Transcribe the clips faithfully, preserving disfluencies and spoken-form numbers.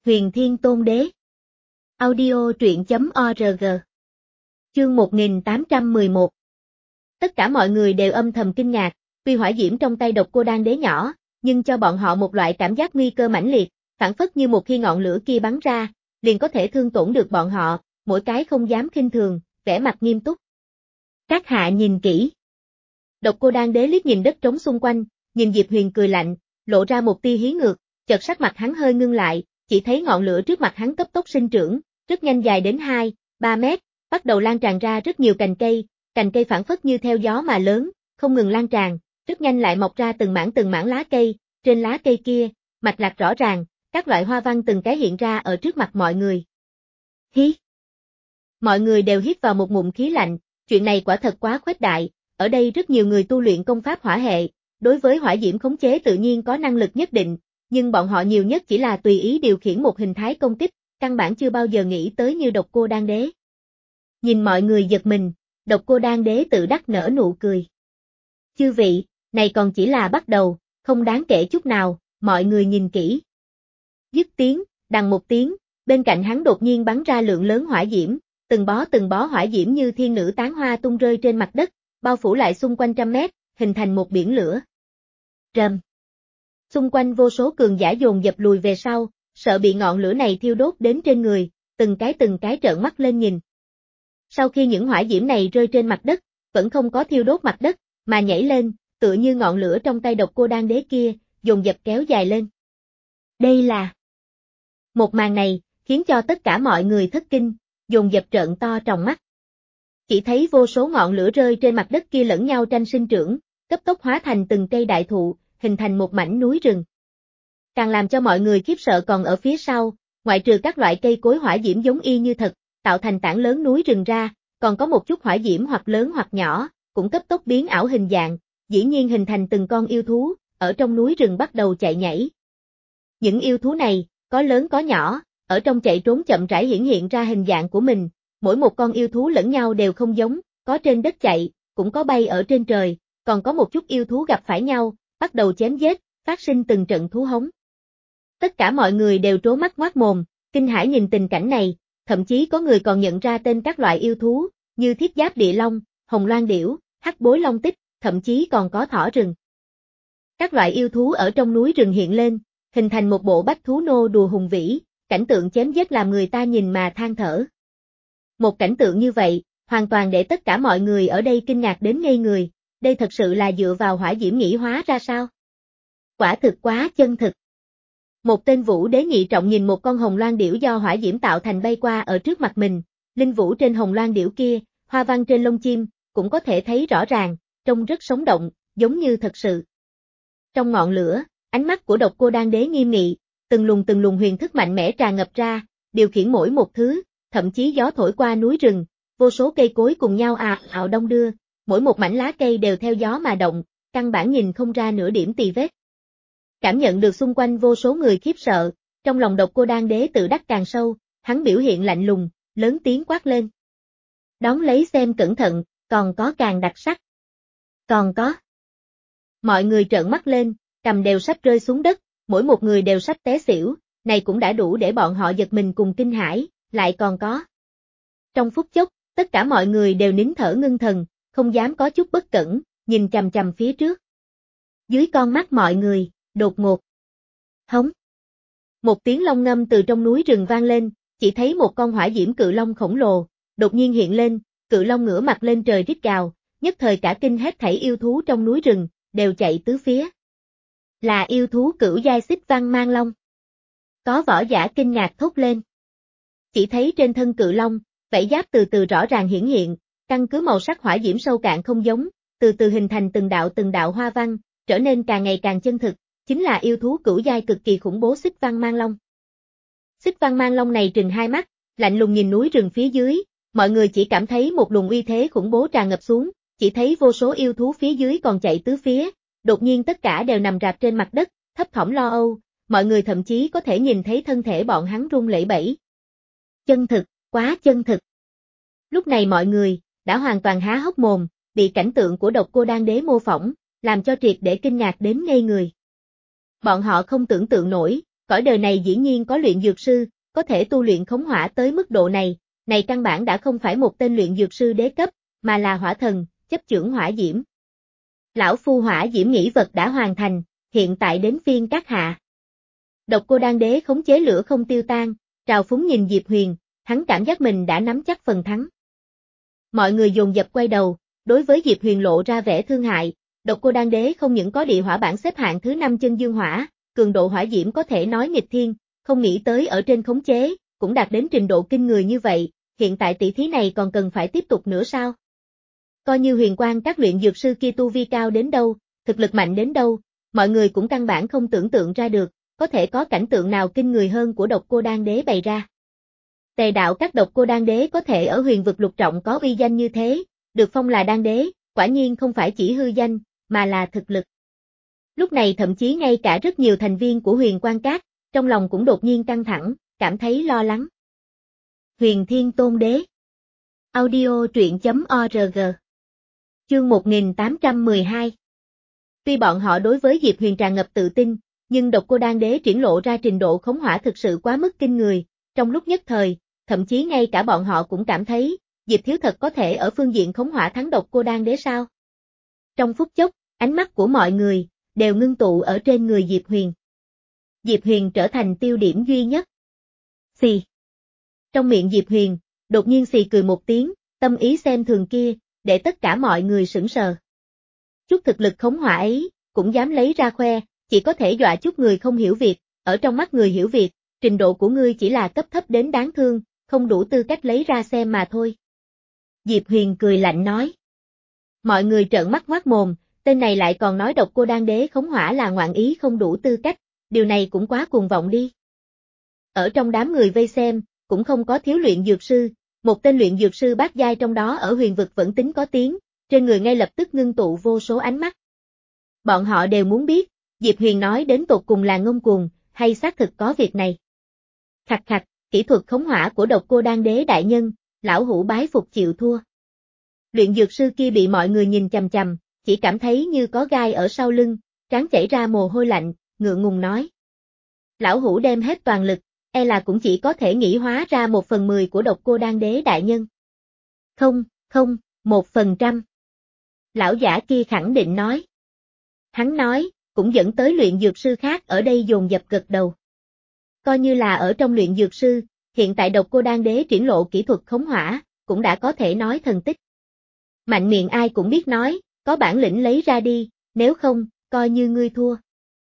Huyền Thiên Tôn Đế. Audio truyện chấm org. Chương một nghìn tám trăm mười một. Tất cả mọi người đều âm thầm kinh ngạc, tuy hỏa diễm trong tay Độc Cô Đan Đế nhỏ, nhưng cho bọn họ một loại cảm giác nguy cơ mãnh liệt, phản phất như một khi ngọn lửa kia bắn ra, liền có thể thương tổn được bọn họ, mỗi cái không dám khinh thường, vẻ mặt nghiêm túc. Các hạ nhìn kỹ. Độc Cô Đan Đế liếc nhìn đất trống xung quanh, nhìn Diệp Huyền cười lạnh, lộ ra một tia hí ngược, chợt sắc mặt hắn hơi ngưng lại, chỉ thấy ngọn lửa trước mặt hắn cấp tốc sinh trưởng, rất nhanh dài đến hai, ba mét, bắt đầu lan tràn ra rất nhiều cành cây, cành cây phản phất như theo gió mà lớn, không ngừng lan tràn, rất nhanh lại mọc ra từng mảng từng mảng lá cây, trên lá cây kia, mạch lạc rõ ràng, các loại hoa văn từng cái hiện ra ở trước mặt mọi người. Hí! Mọi người đều hít vào một ngụm khí lạnh, chuyện này quả thật quá khuếch đại, ở đây rất nhiều người tu luyện công pháp hỏa hệ, đối với hỏa diễm khống chế tự nhiên có năng lực nhất định, nhưng bọn họ nhiều nhất chỉ là tùy ý điều khiển một hình thái công kích, căn bản chưa bao giờ nghĩ tới như Độc Cô Đan Đế. Nhìn mọi người giật mình, Độc Cô Đan Đế tự đắc nở nụ cười. Chư vị, này còn chỉ là bắt đầu, không đáng kể chút nào, mọi người nhìn kỹ. Dứt tiếng, đằng một tiếng, bên cạnh hắn đột nhiên bắn ra lượng lớn hỏa diễm, từng bó từng bó hỏa diễm như thiên nữ tán hoa tung rơi trên mặt đất, bao phủ lại xung quanh trăm mét, hình thành một biển lửa. Rầm. Xung quanh vô số cường giả dồn dập lùi về sau, sợ bị ngọn lửa này thiêu đốt đến trên người, từng cái từng cái trợn mắt lên nhìn. Sau khi những hỏa diễm này rơi trên mặt đất, vẫn không có thiêu đốt mặt đất, mà nhảy lên, tựa như ngọn lửa trong tay Độc Cô Đan Đế kia, dồn dập kéo dài lên. Đây là... Một màn này, khiến cho tất cả mọi người thất kinh, dồn dập trợn to tròng mắt. Chỉ thấy vô số ngọn lửa rơi trên mặt đất kia lẫn nhau tranh sinh trưởng, cấp tốc hóa thành từng cây đại thụ, hình thành một mảnh núi rừng. Càng làm cho mọi người khiếp sợ còn ở phía sau, ngoại trừ các loại cây cối hỏa diễm giống y như thật, tạo thành tảng lớn núi rừng ra, còn có một chút hỏa diễm hoặc lớn hoặc nhỏ, cũng cấp tốc biến ảo hình dạng, dĩ nhiên hình thành từng con yêu thú, ở trong núi rừng bắt đầu chạy nhảy. Những yêu thú này, có lớn có nhỏ, ở trong chạy trốn chậm rãi hiển hiện ra hình dạng của mình, mỗi một con yêu thú lẫn nhau đều không giống, có trên đất chạy, cũng có bay ở trên trời, còn có một chút yêu thú gặp phải nhau, bắt đầu chém giết, phát sinh từng trận thú hống. Tất cả mọi người đều trố mắt ngoác mồm, kinh hãi nhìn tình cảnh này, thậm chí có người còn nhận ra tên các loại yêu thú, như thiết giáp địa long, hồng loan điểu, hắc bối long tích, thậm chí còn có thỏ rừng. Các loại yêu thú ở trong núi rừng hiện lên, hình thành một bộ bách thú nô đùa hùng vĩ, cảnh tượng chém giết làm người ta nhìn mà than thở. Một cảnh tượng như vậy, hoàn toàn để tất cả mọi người ở đây kinh ngạc đến ngây người, đây thật sự là dựa vào hỏa diễm nghĩ hóa ra sao? Quả thực quá chân thực. Một tên vũ đế nhị trọng nhìn một con hồng loan điểu do hỏa diễm tạo thành bay qua ở trước mặt mình, linh vũ trên hồng loan điểu kia, hoa văn trên lông chim, cũng có thể thấy rõ ràng, trông rất sống động, giống như thật sự. Trong ngọn lửa, ánh mắt của Độc Cô Đan Đế nghiêm nghị, từng luồng từng luồng huyền thức mạnh mẽ tràn ngập ra, điều khiển mỗi một thứ, thậm chí gió thổi qua núi rừng, vô số cây cối cùng nhau ào ào đong đưa, mỗi một mảnh lá cây đều theo gió mà động, căn bản nhìn không ra nửa điểm tì vết. Cảm nhận được xung quanh vô số người khiếp sợ, trong lòng Độc Cô Đan Đế tự đắc càng sâu, hắn biểu hiện lạnh lùng, lớn tiếng quát lên. Đón lấy xem cẩn thận, còn có càng đặc sắc. Còn có. Mọi người trợn mắt lên, cầm đều sắp rơi xuống đất, mỗi một người đều sắp té xỉu, này cũng đã đủ để bọn họ giật mình cùng kinh hãi, lại còn có. Trong phút chốc, tất cả mọi người đều nín thở ngưng thần, không dám có chút bất cẩn, nhìn chằm chằm phía trước. Dưới con mắt mọi người, đột ngột. Hống. Một tiếng long ngâm từ trong núi rừng vang lên, chỉ thấy một con hỏa diễm cự long khổng lồ, đột nhiên hiện lên, cự long ngửa mặt lên trời rít gào, nhất thời cả kinh hết thảy yêu thú trong núi rừng, đều chạy tứ phía. Là yêu thú cửu giai xích văn mang long. Có võ giả kinh ngạc thốt lên. Chỉ thấy trên thân cự long, vảy giáp từ từ rõ ràng hiển hiện, căn cứ màu sắc hỏa diễm sâu cạn không giống, từ từ hình thành từng đạo từng đạo hoa văn, trở nên càng ngày càng chân thực, chính là yêu thú cửu giai cực kỳ khủng bố xích văn mang long. Xích văn mang long này trừng hai mắt, lạnh lùng nhìn núi rừng phía dưới, mọi người chỉ cảm thấy một luồng uy thế khủng bố tràn ngập xuống, chỉ thấy vô số yêu thú phía dưới còn chạy tứ phía, đột nhiên tất cả đều nằm rạp trên mặt đất, thấp thỏm lo âu, mọi người thậm chí có thể nhìn thấy thân thể bọn hắn run lẩy bẩy. Chân thực, quá chân thực. Lúc này mọi người, đã hoàn toàn há hốc mồm, bị cảnh tượng của Độc Cô Đan Đế mô phỏng, làm cho triệt để kinh ngạc đến ngây người. Bọn họ không tưởng tượng nổi, cõi đời này dĩ nhiên có luyện dược sư, có thể tu luyện khống hỏa tới mức độ này, này căn bản đã không phải một tên luyện dược sư đế cấp, mà là hỏa thần, chấp chưởng hỏa diễm. Lão phu hỏa diễm nghĩ vật đã hoàn thành, hiện tại đến phiên các hạ. Độc Cô Đan Đế khống chế lửa không tiêu tan, trào phúng nhìn Diệp Huyền, hắn cảm giác mình đã nắm chắc phần thắng. Mọi người dồn dập quay đầu, đối với Diệp Huyền lộ ra vẻ thương hại, Độc Cô Đan Đế không những có địa hỏa bảng xếp hạng thứ năm chân dương hỏa, cường độ hỏa diễm có thể nói nghịch thiên, không nghĩ tới ở trên khống chế, cũng đạt đến trình độ kinh người như vậy, hiện tại tỷ thí này còn cần phải tiếp tục nữa sao? Coi như huyền quang các luyện dược sư kia tu vi cao đến đâu, thực lực mạnh đến đâu, mọi người cũng căn bản không tưởng tượng ra được, có thể có cảnh tượng nào kinh người hơn của Độc Cô Đan Đế bày ra. Tề đạo các Độc Cô Đan Đế có thể ở huyền vực lục trọng có uy danh như thế, được phong là Đan Đế, quả nhiên không phải chỉ hư danh, mà là thực lực. Lúc này thậm chí ngay cả rất nhiều thành viên của huyền quang các, trong lòng cũng đột nhiên căng thẳng, cảm thấy lo lắng. Huyền Thiên Tôn Đế Audio truyện chấm org Chương một nghìn tám trăm mười hai Tuy bọn họ đối với Diệp Huyền tràn ngập tự tin, nhưng Độc Cô Đan Đế triển lộ ra trình độ khống hỏa thực sự quá mức kinh người, trong lúc nhất thời, thậm chí ngay cả bọn họ cũng cảm thấy, Diệp Thiếu thật có thể ở phương diện khống hỏa thắng Độc Cô Đan Đế sao? Trong phút chốc, ánh mắt của mọi người, đều ngưng tụ ở trên người Diệp Huyền. Diệp Huyền trở thành tiêu điểm duy nhất. Xì. Trong miệng Diệp Huyền, đột nhiên xì cười một tiếng, tâm ý xem thường kia, để tất cả mọi người sững sờ. Chút thực lực khống hỏa ấy, cũng dám lấy ra khoe, chỉ có thể dọa chút người không hiểu việc, ở trong mắt người hiểu việc, trình độ của ngươi chỉ là cấp thấp đến đáng thương, không đủ tư cách lấy ra xem mà thôi. Diệp Huyền cười lạnh nói. Mọi người trợn mắt ngoác mồm, tên này lại còn nói Độc Cô Đan Đế khống hỏa là ngoạn ý không đủ tư cách, điều này cũng quá cuồng vọng đi. Ở trong đám người vây xem, cũng không có thiếu luyện dược sư, một tên luyện dược sư bát giai trong đó ở huyền vực vẫn tính có tiếng, trên người ngay lập tức ngưng tụ vô số ánh mắt. Bọn họ đều muốn biết, Diệp Huyền nói đến tột cùng là ngông cuồng, hay xác thực có việc này. Khặt khặt, kỹ thuật khống hỏa của Độc Cô Đan Đế đại nhân, lão hủ bái phục chịu thua. Luyện dược sư kia bị mọi người nhìn chằm chằm, chỉ cảm thấy như có gai ở sau lưng, trán chảy ra mồ hôi lạnh, ngượng ngùng nói. Lão hủ đem hết toàn lực, e là cũng chỉ có thể nghĩ hóa ra một phần mười của Độc Cô Đan Đế đại nhân. Không, không, một phần trăm. Lão giả kia khẳng định nói. Hắn nói, cũng dẫn tới luyện dược sư khác ở đây dồn dập gật đầu. Coi như là ở trong luyện dược sư, hiện tại Độc Cô Đan Đế triển lộ kỹ thuật khống hỏa, cũng đã có thể nói thần tích. Mạnh miệng ai cũng biết nói, có bản lĩnh lấy ra đi, nếu không, coi như ngươi thua.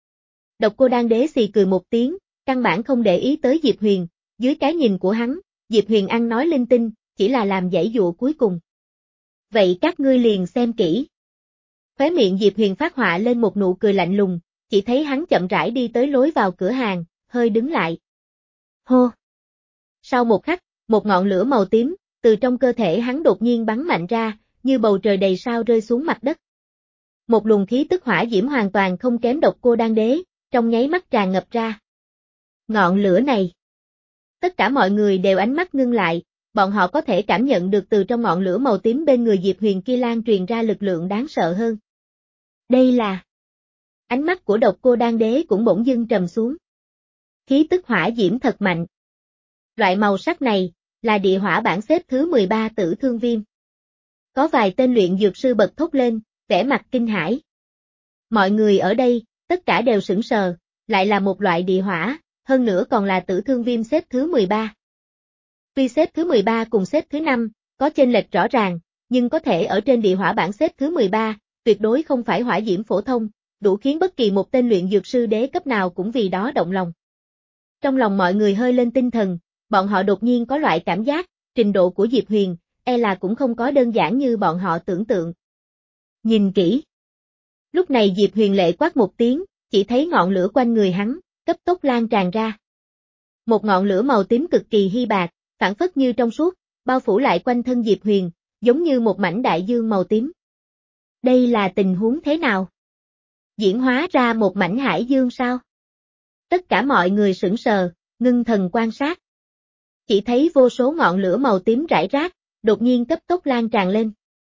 Độc Cô Đan Đế xì cười một tiếng, căn bản không để ý tới Diệp Huyền, dưới cái nhìn của hắn, Diệp Huyền ăn nói linh tinh, chỉ là làm giãy dụa cuối cùng. Vậy các ngươi liền xem kỹ. Khóe miệng Diệp Huyền phát họa lên một nụ cười lạnh lùng, chỉ thấy hắn chậm rãi đi tới lối vào cửa hàng, hơi đứng lại. Hô! Sau một khắc, một ngọn lửa màu tím, từ trong cơ thể hắn đột nhiên bắn mạnh ra, như bầu trời đầy sao rơi xuống mặt đất. Một luồng khí tức hỏa diễm hoàn toàn không kém Độc Cô Đan Đế, trong nháy mắt tràn ngập ra. Ngọn lửa này. Tất cả mọi người đều ánh mắt ngưng lại, bọn họ có thể cảm nhận được từ trong ngọn lửa màu tím bên người Diệp Huyền kia lan truyền ra lực lượng đáng sợ hơn. Đây là... Ánh mắt của Độc Cô Đan Đế cũng bỗng dưng trầm xuống. Khí tức hỏa diễm thật mạnh. Loại màu sắc này, là địa hỏa bảng xếp thứ mười ba Tử Thương Viêm. Có vài tên luyện dược sư bật thốt lên, vẻ mặt kinh hãi. Mọi người ở đây, tất cả đều sững sờ, lại là một loại địa hỏa, hơn nữa còn là Tử Thương Viêm xếp thứ mười ba. Tuy xếp thứ mười ba cùng xếp thứ năm, có chênh lệch rõ ràng, nhưng có thể ở trên địa hỏa bảng xếp thứ mười ba, tuyệt đối không phải hỏa diễm phổ thông, đủ khiến bất kỳ một tên luyện dược sư đế cấp nào cũng vì đó động lòng. Trong lòng mọi người hơi lên tinh thần, bọn họ đột nhiên có loại cảm giác, trình độ của Diệp Huyền, e là cũng không có đơn giản như bọn họ tưởng tượng. Nhìn kỹ. Lúc này Diệp Huyền lệ quát một tiếng, chỉ thấy ngọn lửa quanh người hắn, cấp tốc lan tràn ra. Một ngọn lửa màu tím cực kỳ hy bạc, phản phất như trong suốt, bao phủ lại quanh thân Diệp Huyền, giống như một mảnh đại dương màu tím. Đây là tình huống thế nào? Diễn hóa ra một mảnh hải dương sao? Tất cả mọi người sững sờ, ngưng thần quan sát. Chỉ thấy vô số ngọn lửa màu tím rải rác, đột nhiên cấp tốc lan tràn lên.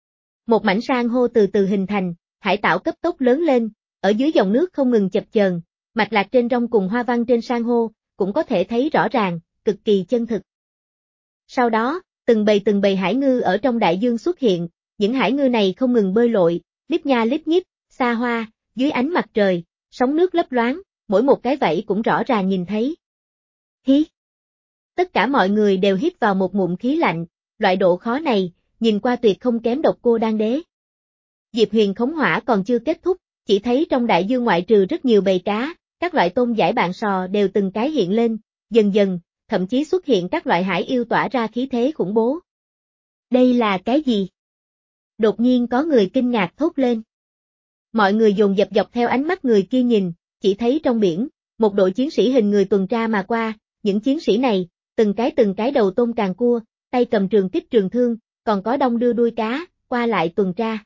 Một mảnh san hô từ từ hình thành, hải đảo cấp tốc lớn lên, ở dưới dòng nước không ngừng chập chờn, mạch lạc trên rong cùng hoa văn trên san hô, cũng có thể thấy rõ ràng, cực kỳ chân thực. Sau đó, từng bầy từng bầy hải ngư ở trong đại dương xuất hiện, những hải ngư này không ngừng bơi lội, lít nha lít nhít, xa hoa, dưới ánh mặt trời, sóng nước lấp loáng, mỗi một cái vẫy cũng rõ ràng nhìn thấy. Hí! Tất cả mọi người đều hít vào một ngụm khí lạnh, loại độ khó này, nhìn qua tuyệt không kém Độc Cô Đan Đế. Diệp Huyền khống hỏa còn chưa kết thúc, chỉ thấy trong đại dương ngoại trừ rất nhiều bầy cá, các loại tôm giải bạn sò đều từng cái hiện lên, dần dần, thậm chí xuất hiện các loại hải yêu tỏa ra khí thế khủng bố. Đây là cái gì? Đột nhiên có người kinh ngạc thốt lên. Mọi người dồn dập dọc theo ánh mắt người kia nhìn, chỉ thấy trong biển, một đội chiến sĩ hình người tuần tra mà qua, những chiến sĩ này, từng cái từng cái đầu tôm càng cua, tay cầm trường kích trường thương, còn có đong đưa đuôi cá, qua lại tuần tra.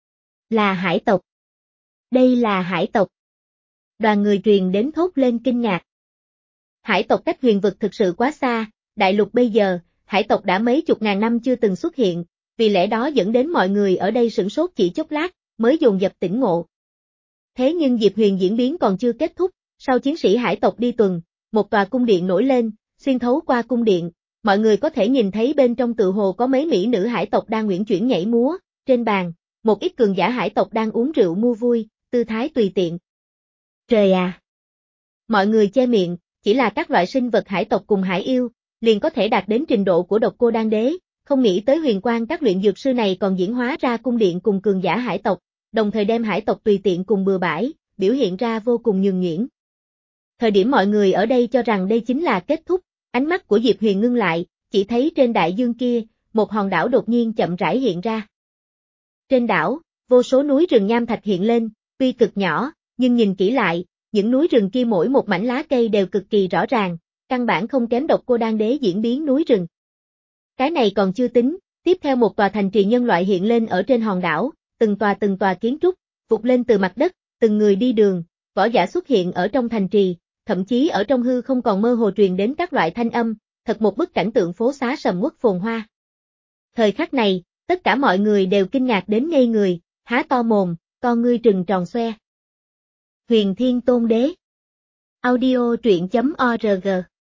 Là hải tộc. Đây là hải tộc. Đoàn người truyền đến thốt lên kinh ngạc. Hải tộc cách huyền vực thực sự quá xa, đại lục bây giờ, hải tộc đã mấy chục ngàn năm chưa từng xuất hiện, vì lẽ đó dẫn đến mọi người ở đây sửng sốt chỉ chốc lát, mới dồn dập tỉnh ngộ. Thế nhưng Diệp Huyền diễn biến còn chưa kết thúc, sau chiến sĩ hải tộc đi tuần, một tòa cung điện nổi lên, xuyên thấu qua cung điện, mọi người có thể nhìn thấy bên trong tự hồ có mấy mỹ nữ hải tộc đang uyển chuyển nhảy múa, trên bàn, một ít cường giả hải tộc đang uống rượu mua vui, tư thái tùy tiện. Trời à! Mọi người che miệng, chỉ là các loại sinh vật hải tộc cùng hải yêu, liền có thể đạt đến trình độ của Độc Cô Đan Đế, không nghĩ tới huyền quang các luyện dược sư này còn diễn hóa ra cung điện cùng cường giả hải tộc, đồng thời đem hải tộc tùy tiện cùng bừa bãi, biểu hiện ra vô cùng nhường nhuyễn. Thời điểm mọi người ở đây cho rằng đây chính là kết thúc, ánh mắt của Diệp Huyền ngưng lại, chỉ thấy trên đại dương kia, một hòn đảo đột nhiên chậm rãi hiện ra. Trên đảo, vô số núi rừng nham thạch hiện lên, tuy cực nhỏ, nhưng nhìn kỹ lại, những núi rừng kia mỗi một mảnh lá cây đều cực kỳ rõ ràng, căn bản không kém Độc Cô Đan Đế diễn biến núi rừng. Cái này còn chưa tính, tiếp theo một tòa thành trì nhân loại hiện lên ở trên hòn đảo, từng tòa từng tòa kiến trúc, vụt lên từ mặt đất, từng người đi đường, võ giả xuất hiện ở trong thành trì, thậm chí ở trong hư không còn mơ hồ truyền đến các loại thanh âm, thật một bức cảnh tượng phố xá sầm uất phồn hoa. Thời khắc này, tất cả mọi người đều kinh ngạc đến ngây người, há to mồm, con ngươi trừng tròn xoe. Huyền Thiên Tôn Đế. Audio truyện chấm org.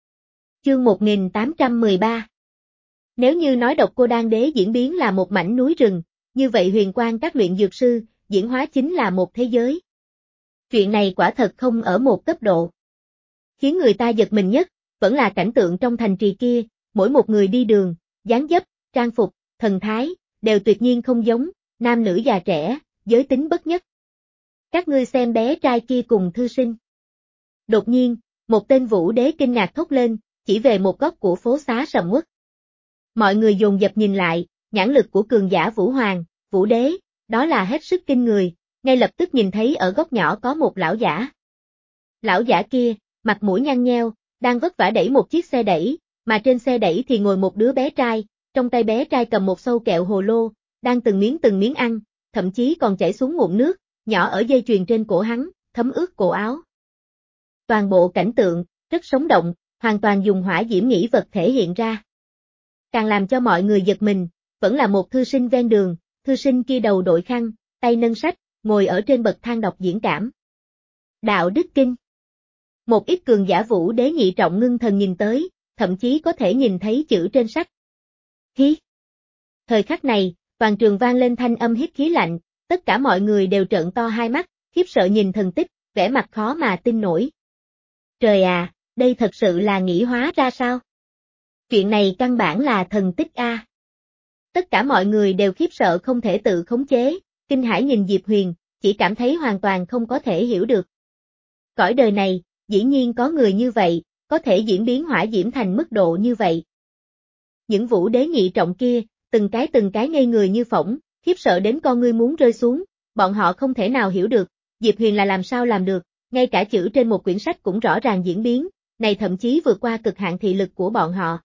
Chương một nghìn tám trăm mười ba. Nếu như nói Độc Cô Đan Đế diễn biến là một mảnh núi rừng, như vậy huyền quang các luyện dược sư, diễn hóa chính là một thế giới. Chuyện này quả thật không ở một cấp độ. Khiến người ta giật mình nhất, vẫn là cảnh tượng trong thành trì kia, mỗi một người đi đường, dáng dấp, trang phục, thần thái, đều tuyệt nhiên không giống, nam nữ già trẻ, giới tính bất nhất. Các ngươi xem bé trai kia cùng thư sinh. Đột nhiên, một tên vũ đế kinh ngạc thốt lên, chỉ về một góc của phố xá sầm uất. Mọi người dồn dập nhìn lại, nhãn lực của cường giả Vũ Hoàng, Vũ Đế, đó là hết sức kinh người, ngay lập tức nhìn thấy ở góc nhỏ có một lão giả. Lão giả kia, mặt mũi nhăn nheo, đang vất vả đẩy một chiếc xe đẩy, mà trên xe đẩy thì ngồi một đứa bé trai, trong tay bé trai cầm một sâu kẹo hồ lô, đang từng miếng từng miếng ăn, thậm chí còn chảy xuống ngụm nước, nhỏ ở dây chuyền trên cổ hắn, thấm ướt cổ áo. Toàn bộ cảnh tượng, rất sống động, hoàn toàn dùng hỏa diễm nghĩ vật thể hiện ra. Càng làm cho mọi người giật mình, vẫn là một thư sinh ven đường, thư sinh kia đầu đội khăn, tay nâng sách, ngồi ở trên bậc thang đọc diễn cảm. Đạo Đức Kinh. Một ít cường giả Vũ Đế nhị trọng ngưng thần nhìn tới, thậm chí có thể nhìn thấy chữ trên sách. Hí! Thời khắc này, toàn trường vang lên thanh âm hít khí lạnh, tất cả mọi người đều trợn to hai mắt, khiếp sợ nhìn thần tích, vẻ mặt khó mà tin nổi. Trời à, đây thật sự là nghĩ hóa ra sao? Chuyện này căn bản là thần tích a. Tất cả mọi người đều khiếp sợ không thể tự khống chế, kinh hãi nhìn Diệp Huyền, chỉ cảm thấy hoàn toàn không có thể hiểu được. Cõi đời này, dĩ nhiên có người như vậy, có thể diễn biến hỏa diễm thành mức độ như vậy. Những Vũ Đế nhị trọng kia, từng cái từng cái ngây người như phỏng, khiếp sợ đến con ngươi muốn rơi xuống, bọn họ không thể nào hiểu được, Diệp Huyền là làm sao làm được, ngay cả chữ trên một quyển sách cũng rõ ràng diễn biến, này thậm chí vượt qua cực hạn thị lực của bọn họ.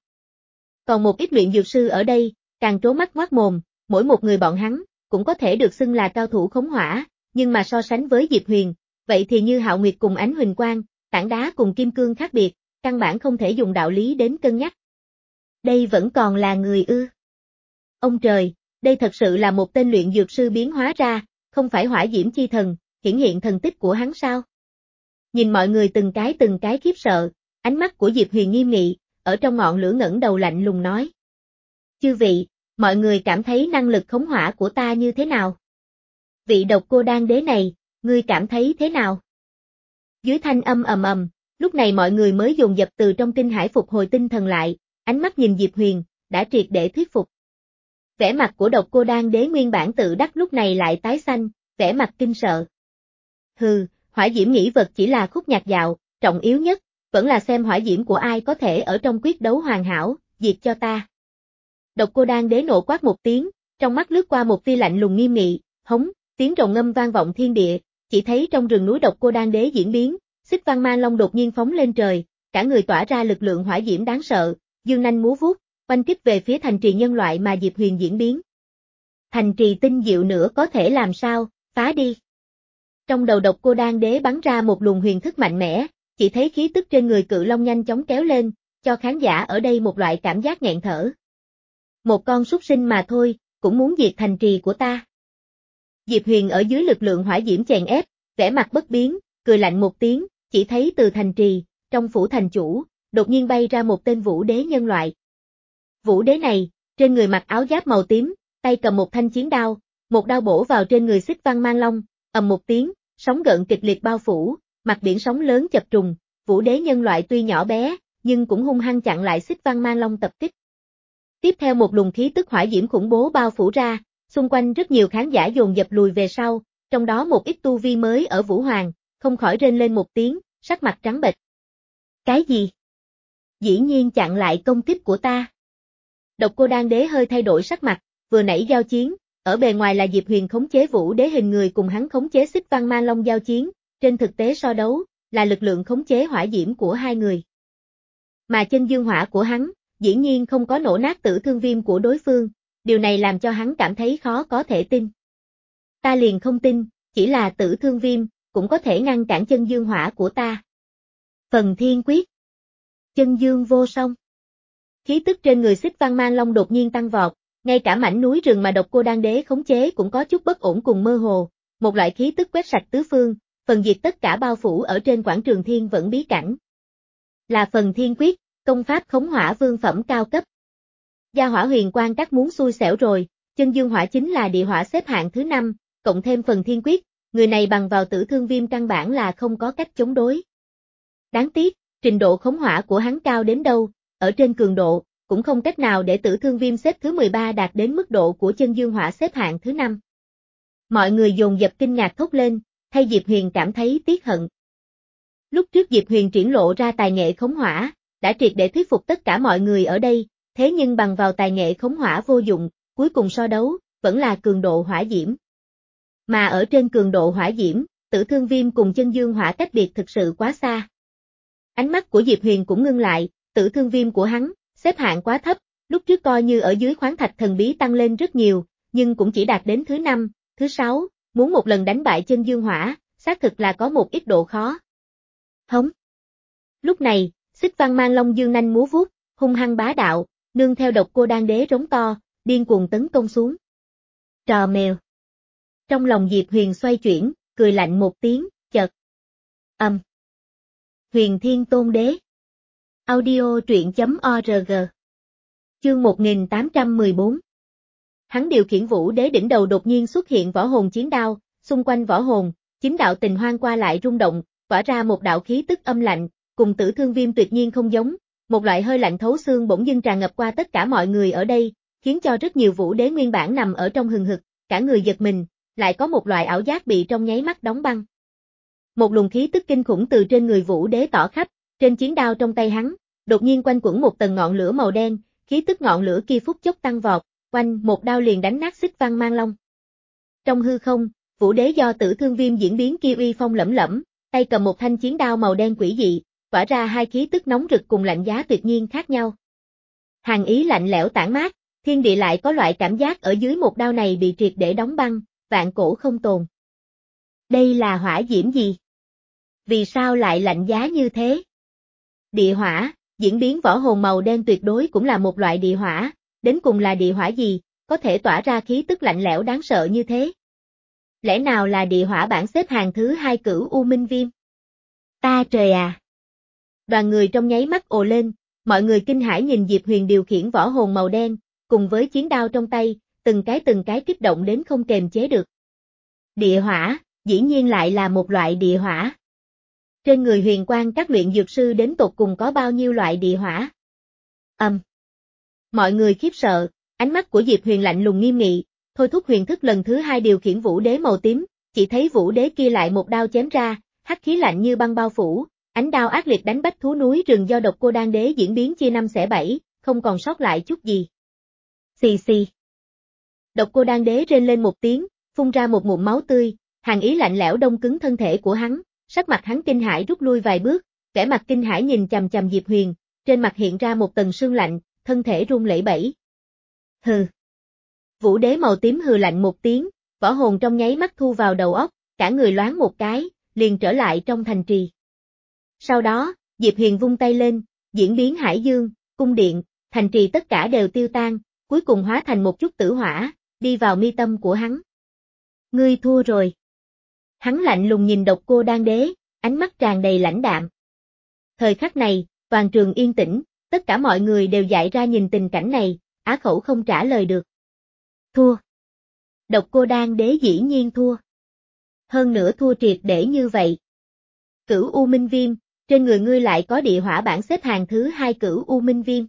Còn một ít luyện dược sư ở đây, càng trố mắt ngoác mồm, mỗi một người bọn hắn, cũng có thể được xưng là cao thủ khống hỏa, nhưng mà so sánh với Diệp Huyền, vậy thì như Hạo Nguyệt cùng Ánh Huỳnh Quang, tảng đá cùng kim cương khác biệt, căn bản không thể dùng đạo lý đến cân nhắc. Đây vẫn còn là người ư? Ông trời, đây thật sự là một tên luyện dược sư biến hóa ra, không phải hỏa diễm chi thần, hiển hiện thần tích của hắn sao? Nhìn mọi người từng cái từng cái khiếp sợ, ánh mắt của Diệp Huyền nghiêm nghị, ở trong ngọn lửa ngẩng đầu lạnh lùng nói. Chư vị, mọi người cảm thấy năng lực khống hỏa của ta như thế nào? Vị độc cô đan đế này, ngươi cảm thấy thế nào? Dưới thanh âm ầm ầm, lúc này mọi người mới dồn dập từ trong kinh hải phục hồi tinh thần lại, ánh mắt nhìn Diệp Huyền, đã triệt để thuyết phục. Vẻ mặt của độc cô đan đế nguyên bản tự đắc lúc này lại tái xanh, vẻ mặt kinh sợ. Hừ, hỏa diễm nghĩ vật chỉ là khúc nhạc dạo, trọng yếu nhất, vẫn là xem hỏa diễm của ai có thể ở trong quyết đấu hoàn hảo, diệt cho ta. Độc cô đan đế nộ quát một tiếng, trong mắt lướt qua một tia lạnh lùng nghiêm nghị, hống, tiếng rồng ngâm vang vọng thiên địa, chỉ thấy trong rừng núi độc cô đan đế diễn biến, Xích Văn Mang Long đột nhiên phóng lên trời, cả người tỏa ra lực lượng hỏa diễm đáng sợ, dương nanh múa vuốt, oanh kích về phía thành trì nhân loại mà Diệp Huyền diễn biến. Thành trì tinh diệu nữa có thể làm sao, phá đi. Trong đầu độc cô đan đế bắn ra một luồng huyền thức mạnh mẽ, chỉ thấy khí tức trên người cự long nhanh chóng kéo lên, cho khán giả ở đây một loại cảm giác nghẹn thở. Một con súc sinh mà thôi, cũng muốn diệt thành trì của ta. Diệp Huyền ở dưới lực lượng hỏa diễm chèn ép, vẻ mặt bất biến, cười lạnh một tiếng, chỉ thấy từ thành trì, trong phủ thành chủ, đột nhiên bay ra một tên vũ đế nhân loại. Vũ đế này, trên người mặc áo giáp màu tím, tay cầm một thanh chiến đao, một đao bổ vào trên người Xích Văn Mang Long, ầm một tiếng, sóng gợn kịch liệt bao phủ, mặt biển sóng lớn chập trùng, vũ đế nhân loại tuy nhỏ bé, nhưng cũng hung hăng chặn lại Xích Văn Mang Long tập kích. Tiếp theo một luồng khí tức hỏa diễm khủng bố bao phủ ra, xung quanh rất nhiều khán giả dồn dập lùi về sau, trong đó một ít tu vi mới ở Vũ Hoàng, không khỏi rên lên một tiếng, sắc mặt trắng bệch. Cái gì? Dĩ nhiên chặn lại công kích của ta. Độc cô đan đế hơi thay đổi sắc mặt, vừa nãy giao chiến, ở bề ngoài là Diệp Huyền khống chế vũ đế hình người cùng hắn khống chế Xích Văn Mang Long giao chiến, trên thực tế so đấu, là lực lượng khống chế hỏa diễm của hai người. Mà chân dương hỏa của hắn, dĩ nhiên không có nổ nát tử thương viêm của đối phương, điều này làm cho hắn cảm thấy khó có thể tin. Ta liền không tin, chỉ là tử thương viêm, cũng có thể ngăn cản chân dương hỏa của ta. Phần thiên quyết. Chân dương vô song. Khí tức trên người Xích Văn Mang Long đột nhiên tăng vọt, ngay cả mảnh núi rừng mà độc cô đan đế khống chế cũng có chút bất ổn cùng mơ hồ, một loại khí tức quét sạch tứ phương, phần diệt tất cả bao phủ ở trên quảng trường thiên vẫn bí cảnh. Là phần thiên quyết, công pháp khống hỏa vương phẩm cao cấp. Gia hỏa huyền quang các muốn xui xẻo rồi, chân dương hỏa chính là địa hỏa xếp hạng thứ năm, cộng thêm phần thiên quyết, người này bằng vào tử thương viêm căn bản là không có cách chống đối. Đáng tiếc, trình độ khống hỏa của hắn cao đến đâu, ở trên cường độ, cũng không cách nào để tử thương viêm xếp thứ mười ba đạt đến mức độ của chân dương hỏa xếp hạng thứ năm. Mọi người dồn dập kinh ngạc thốt lên, thay Diệp Huyền cảm thấy tiếc hận. Lúc trước Diệp Huyền triển lộ ra tài nghệ khống hỏa, đã triệt để thuyết phục tất cả mọi người ở đây, thế nhưng bằng vào tài nghệ khống hỏa vô dụng, cuối cùng so đấu, vẫn là cường độ hỏa diễm. Mà ở trên cường độ hỏa diễm, tử thương viêm cùng chân dương hỏa cách biệt thực sự quá xa. Ánh mắt của Diệp Huyền cũng ngưng lại, tử thương viêm của hắn, xếp hạng quá thấp, lúc trước coi như ở dưới khoáng thạch thần bí tăng lên rất nhiều, nhưng cũng chỉ đạt đến thứ năm, thứ sáu, muốn một lần đánh bại chân dương hỏa, xác thực là có một ít độ khó. Hống. Lúc này, Xích Văn Mang Long dương nanh múa vuốt, hung hăng bá đạo, nương theo độc cô đan đế rống to, điên cuồng tấn công xuống. Trò mèo. Trong lòng Diệp Huyền xoay chuyển, cười lạnh một tiếng, chợt. Âm. Huyền Thiên Tôn Đế. Audio truyện chấm org. Chương một nghìn tám trăm mười bốn. Hắn điều khiển vũ đế đỉnh đầu đột nhiên xuất hiện võ hồn chiến đao, xung quanh võ hồn, chính đạo tình hoang qua lại rung động, tỏa ra một đạo khí tức âm lạnh, cùng tử thương viêm tuyệt nhiên không giống, một loại hơi lạnh thấu xương bỗng dưng tràn ngập qua tất cả mọi người ở đây, khiến cho rất nhiều vũ đế nguyên bản nằm ở trong hừng hực, cả người giật mình, lại có một loại ảo giác bị trong nháy mắt đóng băng. Một luồng khí tức kinh khủng từ trên người vũ đế tỏ khắp, trên chiến đao trong tay hắn, đột nhiên quanh quẩn một tầng ngọn lửa màu đen, khí tức ngọn lửa kia phút chốc tăng vọt, quanh một đao liền đánh nát Xích Văn Mang Long. Trong hư không, vũ đế do tử thương viêm diễn biến kia uy phong lẫm lẫm, tay cầm một thanh chiến đao màu đen quỷ dị, tỏa ra hai khí tức nóng rực cùng lạnh giá tuyệt nhiên khác nhau. Hàn ý lạnh lẽo tản mát, thiên địa lại có loại cảm giác ở dưới một đao này bị triệt để đóng băng, vạn cổ không tồn. Đây là hỏa diễm gì? Vì sao lại lạnh giá như thế? Địa hỏa, diễn biến võ hồn màu đen tuyệt đối cũng là một loại địa hỏa, đến cùng là địa hỏa gì, có thể tỏa ra khí tức lạnh lẽo đáng sợ như thế? Lẽ nào là địa hỏa bảng xếp hàng thứ hai Cửu U Minh Viêm? Ta trời à! Đoàn người trong nháy mắt ồ lên, mọi người kinh hãi nhìn Diệp Huyền điều khiển võ hồn màu đen, cùng với chiến đao trong tay, từng cái từng cái kích động đến không kềm chế được. Địa hỏa, dĩ nhiên lại là một loại địa hỏa. Trên người Huyền Quang các luyện dược sư đến tột cùng có bao nhiêu loại địa hỏa? Âm. Um. Mọi người khiếp sợ, ánh mắt của Diệp Huyền lạnh lùng nghiêm nghị, thôi thúc huyền thức lần thứ hai điều khiển vũ đế màu tím, chỉ thấy vũ đế kia lại một đao chém ra, hắc khí lạnh như băng bao phủ, ánh đao ác liệt đánh bách thú núi rừng do độc cô đan đế diễn biến chia năm xẻ bảy, không còn sót lại chút gì. Xì xì. Độc cô đan đế rên lên một tiếng, phun ra một ngụm máu tươi, hàn ý lạnh lẽo đông cứng thân thể của hắn, sắc mặt hắn kinh hãi rút lui vài bước, vẻ mặt kinh hãi nhìn chằm chằm Diệp Huyền, trên mặt hiện ra một tầng sương lạnh, thân thể run lẩy bẩy. Hừ. Vũ đế màu tím hừ lạnh một tiếng, võ hồn trong nháy mắt thu vào đầu óc, cả người loáng một cái, liền trở lại trong thành trì. Sau đó, Diệp Huyền vung tay lên, diễn biến hải dương, cung điện, thành trì tất cả đều tiêu tan, cuối cùng hóa thành một chút tử hỏa, đi vào mi tâm của hắn. Ngươi thua rồi. Hắn lạnh lùng nhìn độc cô đan đế, ánh mắt tràn đầy lãnh đạm. Thời khắc này, toàn trường yên tĩnh, tất cả mọi người đều dại ra nhìn tình cảnh này, á khẩu không trả lời được. Thua. Độc cô đan đế dĩ nhiên thua. Hơn nữa thua triệt để như vậy. Cửu U Minh Viêm, trên người ngươi lại có địa hỏa bảng xếp hàng thứ hai Cửu U Minh Viêm.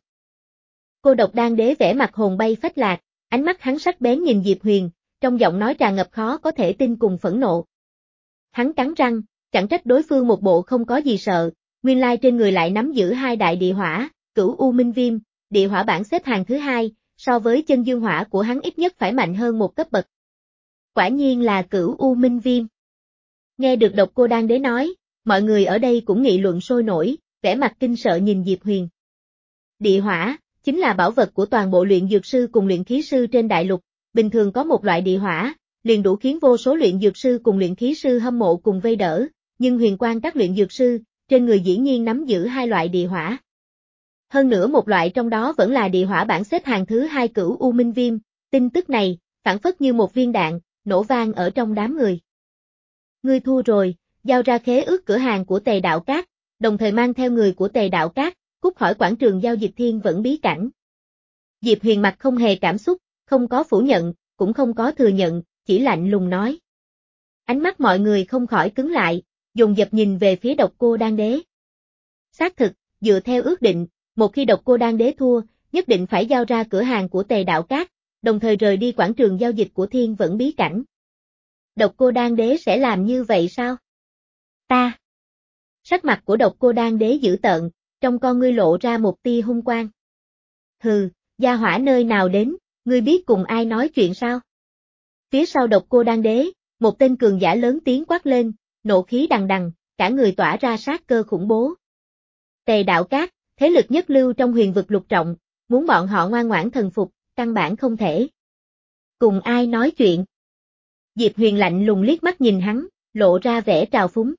Cô độc đan đế vẻ mặt hồn bay phách lạc, ánh mắt hắn sắc bén nhìn Diệp Huyền, trong giọng nói tràn ngập khó có thể tin cùng phẫn nộ. Hắn cắn răng, chẳng trách đối phương một bộ không có gì sợ, nguyên lai trên người lại nắm giữ hai đại địa hỏa, Cửu U Minh Viêm, địa hỏa bảng xếp hàng thứ hai, so với chân dương hỏa của hắn ít nhất phải mạnh hơn một cấp bậc. Quả nhiên là Cửu U Minh Viêm. Nghe được độc cô đan đế nói, mọi người ở đây cũng nghị luận sôi nổi, vẻ mặt kinh sợ nhìn Diệp Huyền. Địa hỏa, chính là bảo vật của toàn bộ luyện dược sư cùng luyện khí sư trên đại lục, bình thường có một loại địa hỏa, liền đủ khiến vô số luyện dược sư cùng luyện khí sư hâm mộ cùng vây đỡ, nhưng Huyền Quang các luyện dược sư, trên người dĩ nhiên nắm giữ hai loại địa hỏa. Hơn nữa một loại trong đó vẫn là địa hỏa bảng xếp hàng thứ hai Cửu U Minh Viêm, tin tức này, phản phất như một viên đạn, nổ vang ở trong đám người. Ngươi thua rồi, giao ra khế ước cửa hàng của Tề Đạo Cát, đồng thời mang theo người của Tề Đạo Cát, cút khỏi quảng trường giao dịch thiên vẫn bí cảnh. Diệp Huyền mặt không hề cảm xúc, không có phủ nhận, cũng không có thừa nhận, chỉ lạnh lùng nói. Ánh mắt mọi người không khỏi cứng lại, dồn dập nhìn về phía độc cô đan đế. Xác thực, dựa theo ước định, một khi độc cô đan đế thua, nhất định phải giao ra cửa hàng của Tề Đạo Cát, đồng thời rời đi quảng trường giao dịch của thiên vẫn bí cảnh. Độc cô đan đế sẽ làm như vậy sao? Ta. Sắc mặt của độc cô đan đế dữ tợn, trong con ngươi lộ ra một tia hung quang. Hừ, gia hỏa nơi nào đến, ngươi biết cùng ai nói chuyện sao? Phía sau độc cô đan đế, một tên cường giả lớn tiếng quát lên, nộ khí đằng đằng, cả người tỏa ra sát cơ khủng bố. Tề Đạo Cát, thế lực nhất lưu trong huyền vực lục trọng, muốn bọn họ ngoan ngoãn thần phục, căn bản không thể. Cùng ai nói chuyện? Diệp Huyền lạnh lùng liếc mắt nhìn hắn, lộ ra vẻ trào phúng.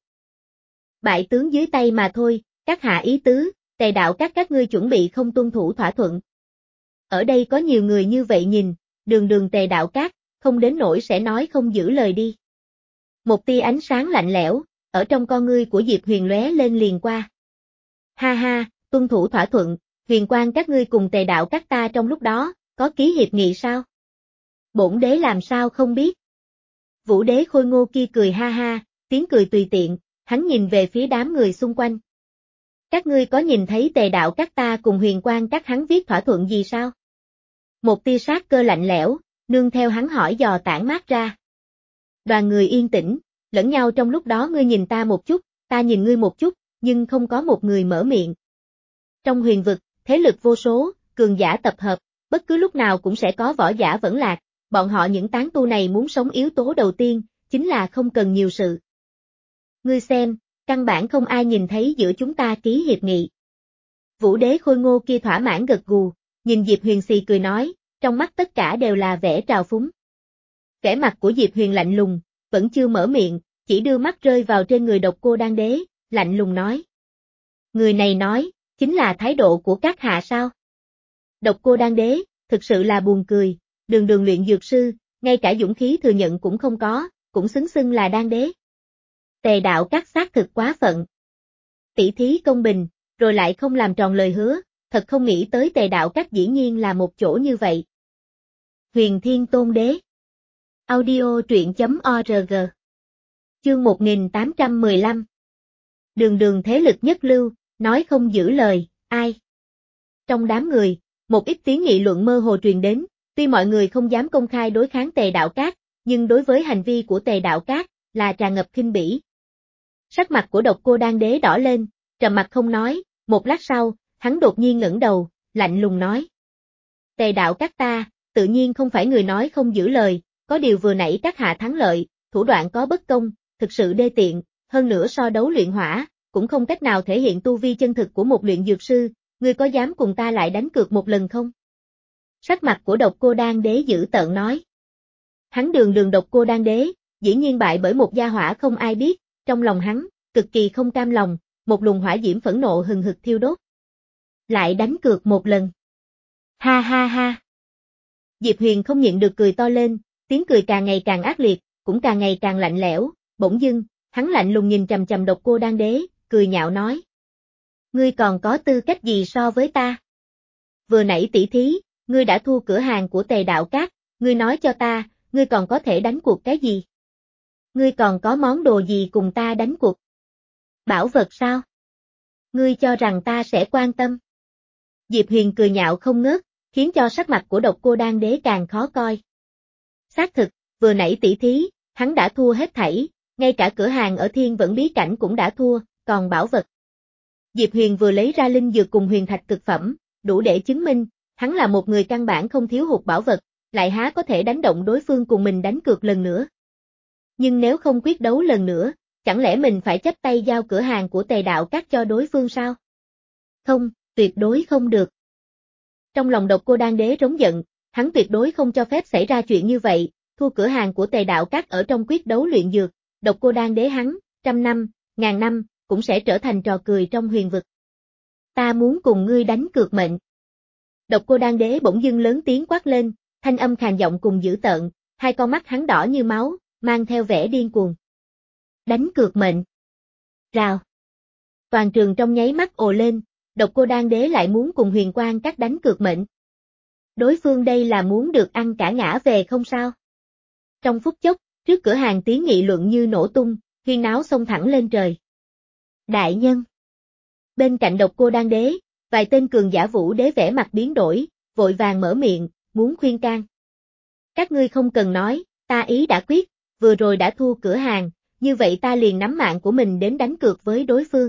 Bại tướng dưới tay mà thôi, các hạ ý tứ, Tề Đạo Cát các ngươi chuẩn bị không tuân thủ thỏa thuận. Ở đây có nhiều người như vậy nhìn, đường đường Tề Đạo Cát, không đến nỗi sẽ nói không giữ lời đi. Một tia ánh sáng lạnh lẽo, ở trong con ngươi của Diệp Huyền lóe lên liền qua. Ha ha, tuân thủ thỏa thuận, Huyền Quang các ngươi cùng Tề Đạo Cát ta trong lúc đó, có ký hiệp nghị sao? Bổn đế làm sao không biết? Vũ đế khôi ngô kia cười ha ha, tiếng cười tùy tiện, hắn nhìn về phía đám người xung quanh. Các ngươi có nhìn thấy Tề Đạo Cát ta cùng Huyền Quang các hắn viết thỏa thuận gì sao? Một tia sát cơ lạnh lẽo, nương theo hắn hỏi dò tản mát ra. Đoàn người yên tĩnh, lẫn nhau trong lúc đó ngươi nhìn ta một chút, ta nhìn ngươi một chút, nhưng không có một người mở miệng. Trong huyền vực, thế lực vô số, cường giả tập hợp, bất cứ lúc nào cũng sẽ có võ giả vẫn lạc, bọn họ những tán tu này muốn sống yếu tố đầu tiên, chính là không cần nhiều sự. Ngươi xem, căn bản không ai nhìn thấy giữa chúng ta ký hiệp nghị. Vũ đế khôi ngô kia thỏa mãn gật gù, nhìn Diệp Huyền xì cười nói, trong mắt tất cả đều là vẻ trào phúng. Vẻ mặt của Diệp Huyền lạnh lùng, vẫn chưa mở miệng, chỉ đưa mắt rơi vào trên người độc cô đan đế, lạnh lùng nói. Người này nói, chính là thái độ của các hạ sao? Độc cô đan đế, thực sự là buồn cười, đường đường luyện dược sư, ngay cả dũng khí thừa nhận cũng không có, cũng xứng xưng là đan đế. Tề Đạo Cát xác thực quá phận. Tỷ thí công bình, rồi lại không làm tròn lời hứa, thật không nghĩ tới Tề Đạo Các dĩ nhiên là một chỗ như vậy. Huyền Thiên Tôn Đế. Audio truyện.org. Chương một nghìn tám trăm mười lăm. Đường đường thế lực nhất lưu, nói không giữ lời, ai? Trong đám người, một ít tiếng nghị luận mơ hồ truyền đến, tuy mọi người không dám công khai đối kháng Tề Đạo Các, nhưng đối với hành vi của Tề Đạo Các, là tràn ngập khinh bỉ. Sắc mặt của Độc Cô Đan Đế đỏ lên, trầm mặt không nói, một lát sau, hắn đột nhiên ngẩng đầu, lạnh lùng nói. Tề Đạo Các ta, tự nhiên không phải người nói không giữ lời, có điều vừa nãy các hạ thắng lợi, thủ đoạn có bất công, thực sự đê tiện, hơn nữa so đấu luyện hỏa, cũng không cách nào thể hiện tu vi chân thực của một luyện dược sư, ngươi có dám cùng ta lại đánh cược một lần không? Sắc mặt của Độc Cô Đan Đế dữ tợn nói. Hắn đường đường Độc Cô Đan Đế, dĩ nhiên bại bởi một gia hỏa không ai biết, trong lòng hắn, cực kỳ không cam lòng, một luồng hỏa diễm phẫn nộ hừng hực thiêu đốt. Lại đánh cược một lần. Ha ha ha. Diệp Huyền không nhịn được cười to lên, tiếng cười càng ngày càng ác liệt, cũng càng ngày càng lạnh lẽo, bỗng dưng, hắn lạnh lùng nhìn chằm chằm Độc Cô Đan Đế, cười nhạo nói. Ngươi còn có tư cách gì so với ta? Vừa nãy tỷ thí, ngươi đã thua cửa hàng của Tề Đạo Các, ngươi nói cho ta, ngươi còn có thể đánh cuộc cái gì? Ngươi còn có món đồ gì cùng ta đánh cuộc? Bảo vật sao? Ngươi cho rằng ta sẽ quan tâm? Diệp Huyền cười nhạo không ngớt, khiến cho sắc mặt của Độc Cô Đan Đế càng khó coi. Xác thực, vừa nãy tỷ thí, hắn đã thua hết thảy, ngay cả cửa hàng ở Thiên Vẫn Bí Cảnh cũng đã thua, còn bảo vật. Diệp Huyền vừa lấy ra linh dược cùng huyền thạch cực phẩm, đủ để chứng minh, hắn là một người căn bản không thiếu hụt bảo vật, lại há có thể đánh động đối phương cùng mình đánh cược lần nữa. Nhưng nếu không quyết đấu lần nữa, chẳng lẽ mình phải chấp tay giao cửa hàng của Tề Đạo Các cho đối phương sao? Không, tuyệt đối không được. Trong lòng Độc Cô Đan Đế rống giận, hắn tuyệt đối không cho phép xảy ra chuyện như vậy, thua cửa hàng của Tề Đạo Các ở trong quyết đấu luyện dược, Độc Cô Đan Đế hắn, trăm năm, ngàn năm, cũng sẽ trở thành trò cười trong huyền vực. Ta muốn cùng ngươi đánh cược mệnh. Độc Cô Đan Đế bỗng dưng lớn tiếng quát lên, thanh âm khàn giọng cùng dữ tợn, hai con mắt hắn đỏ như máu, mang theo vẻ điên cuồng. Đánh cược mệnh. Rào. Toàn trường trong nháy mắt ồ lên, Độc Cô Đan Đế lại muốn cùng Huyền Quang Các đánh cược mệnh. Đối phương đây là muốn được ăn cả ngã về không sao? Trong phút chốc, trước cửa hàng tiếng nghị luận như nổ tung, huyên náo xông thẳng lên trời. Đại nhân. Bên cạnh Độc Cô Đan Đế, vài tên cường giả Vũ Đế vẻ mặt biến đổi, vội vàng mở miệng, muốn khuyên can. Các ngươi không cần nói, ta ý đã quyết, vừa rồi đã thua cửa hàng, như vậy ta liền nắm mạng của mình đến đánh cược với đối phương.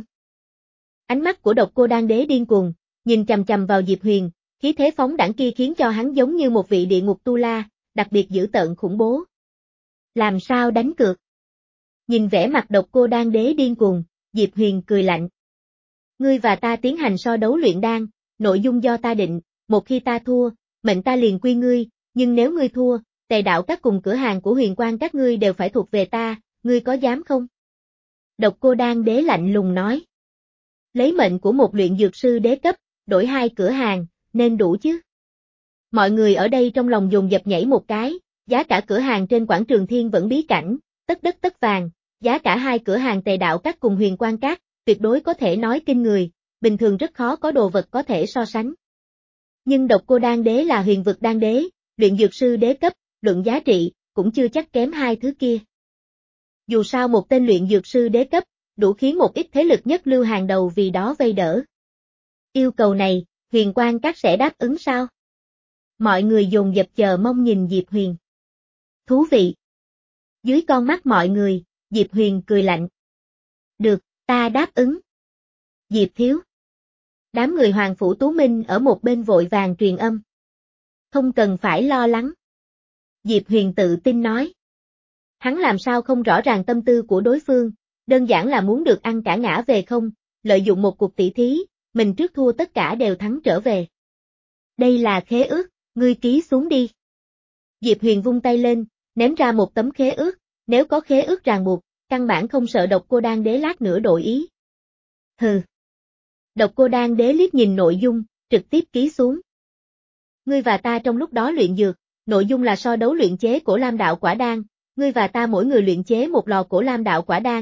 Ánh mắt của Độc Cô Đan Đế điên cuồng, nhìn chằm chằm vào Diệp Huyền, khí thế phóng đãng kia khiến cho hắn giống như một vị địa ngục tu la, đặc biệt dữ tợn khủng bố. Làm sao đánh cược? Nhìn vẻ mặt Độc Cô Đan Đế điên cuồng, Diệp Huyền cười lạnh. Ngươi và ta tiến hành so đấu luyện đan, nội dung do ta định, một khi ta thua, mệnh ta liền quy ngươi, nhưng nếu ngươi thua, Tề Đạo Các cùng cửa hàng của Huyền Quang các ngươi đều phải thuộc về ta, ngươi có dám không? Độc Cô Đan Đế lạnh lùng nói. Lấy mệnh của một luyện dược sư đế cấp, đổi hai cửa hàng, nên đủ chứ? Mọi người ở đây trong lòng dồn dập nhảy một cái, giá cả cửa hàng trên quảng trường Thiên Vẫn Bí Cảnh, tất đất tất vàng, giá cả hai cửa hàng Tề Đạo Các cùng Huyền Quang Các, tuyệt đối có thể nói kinh người, bình thường rất khó có đồ vật có thể so sánh. Nhưng Độc Cô Đan Đế là huyền vực đan đế, luyện dược sư đế cấp, luận giá trị, cũng chưa chắc kém hai thứ kia. Dù sao một tên luyện dược sư đế cấp, đủ khiến một ít thế lực nhất lưu hàng đầu vì đó vây đỡ. Yêu cầu này, Huyền Quang Các sẽ đáp ứng sao? Mọi người dồn dập chờ mong nhìn Diệp Huyền. Thú vị. Dưới con mắt mọi người, Diệp Huyền cười lạnh. Được, ta đáp ứng. Diệp thiếu. Đám người Hoàng Phủ Tú Minh ở một bên vội vàng truyền âm. Không cần phải lo lắng. Diệp Huyền tự tin nói. Hắn làm sao không rõ ràng tâm tư của đối phương, đơn giản là muốn được ăn cả ngã về không, lợi dụng một cuộc tỷ thí, mình trước thua tất cả đều thắng trở về. Đây là khế ước, ngươi ký xuống đi. Diệp Huyền vung tay lên, ném ra một tấm khế ước, nếu có khế ước ràng buộc, căn bản không sợ Độc Cô Đan Đế lát nữa đổi ý. Hừ. Độc Cô Đan Đế liếc nhìn nội dung, trực tiếp ký xuống. Ngươi và ta trong lúc đó luyện dược, nội dung là so đấu luyện chế cổ lam đạo quả đan, ngươi và ta mỗi người luyện chế một lò cổ lam đạo quả đan,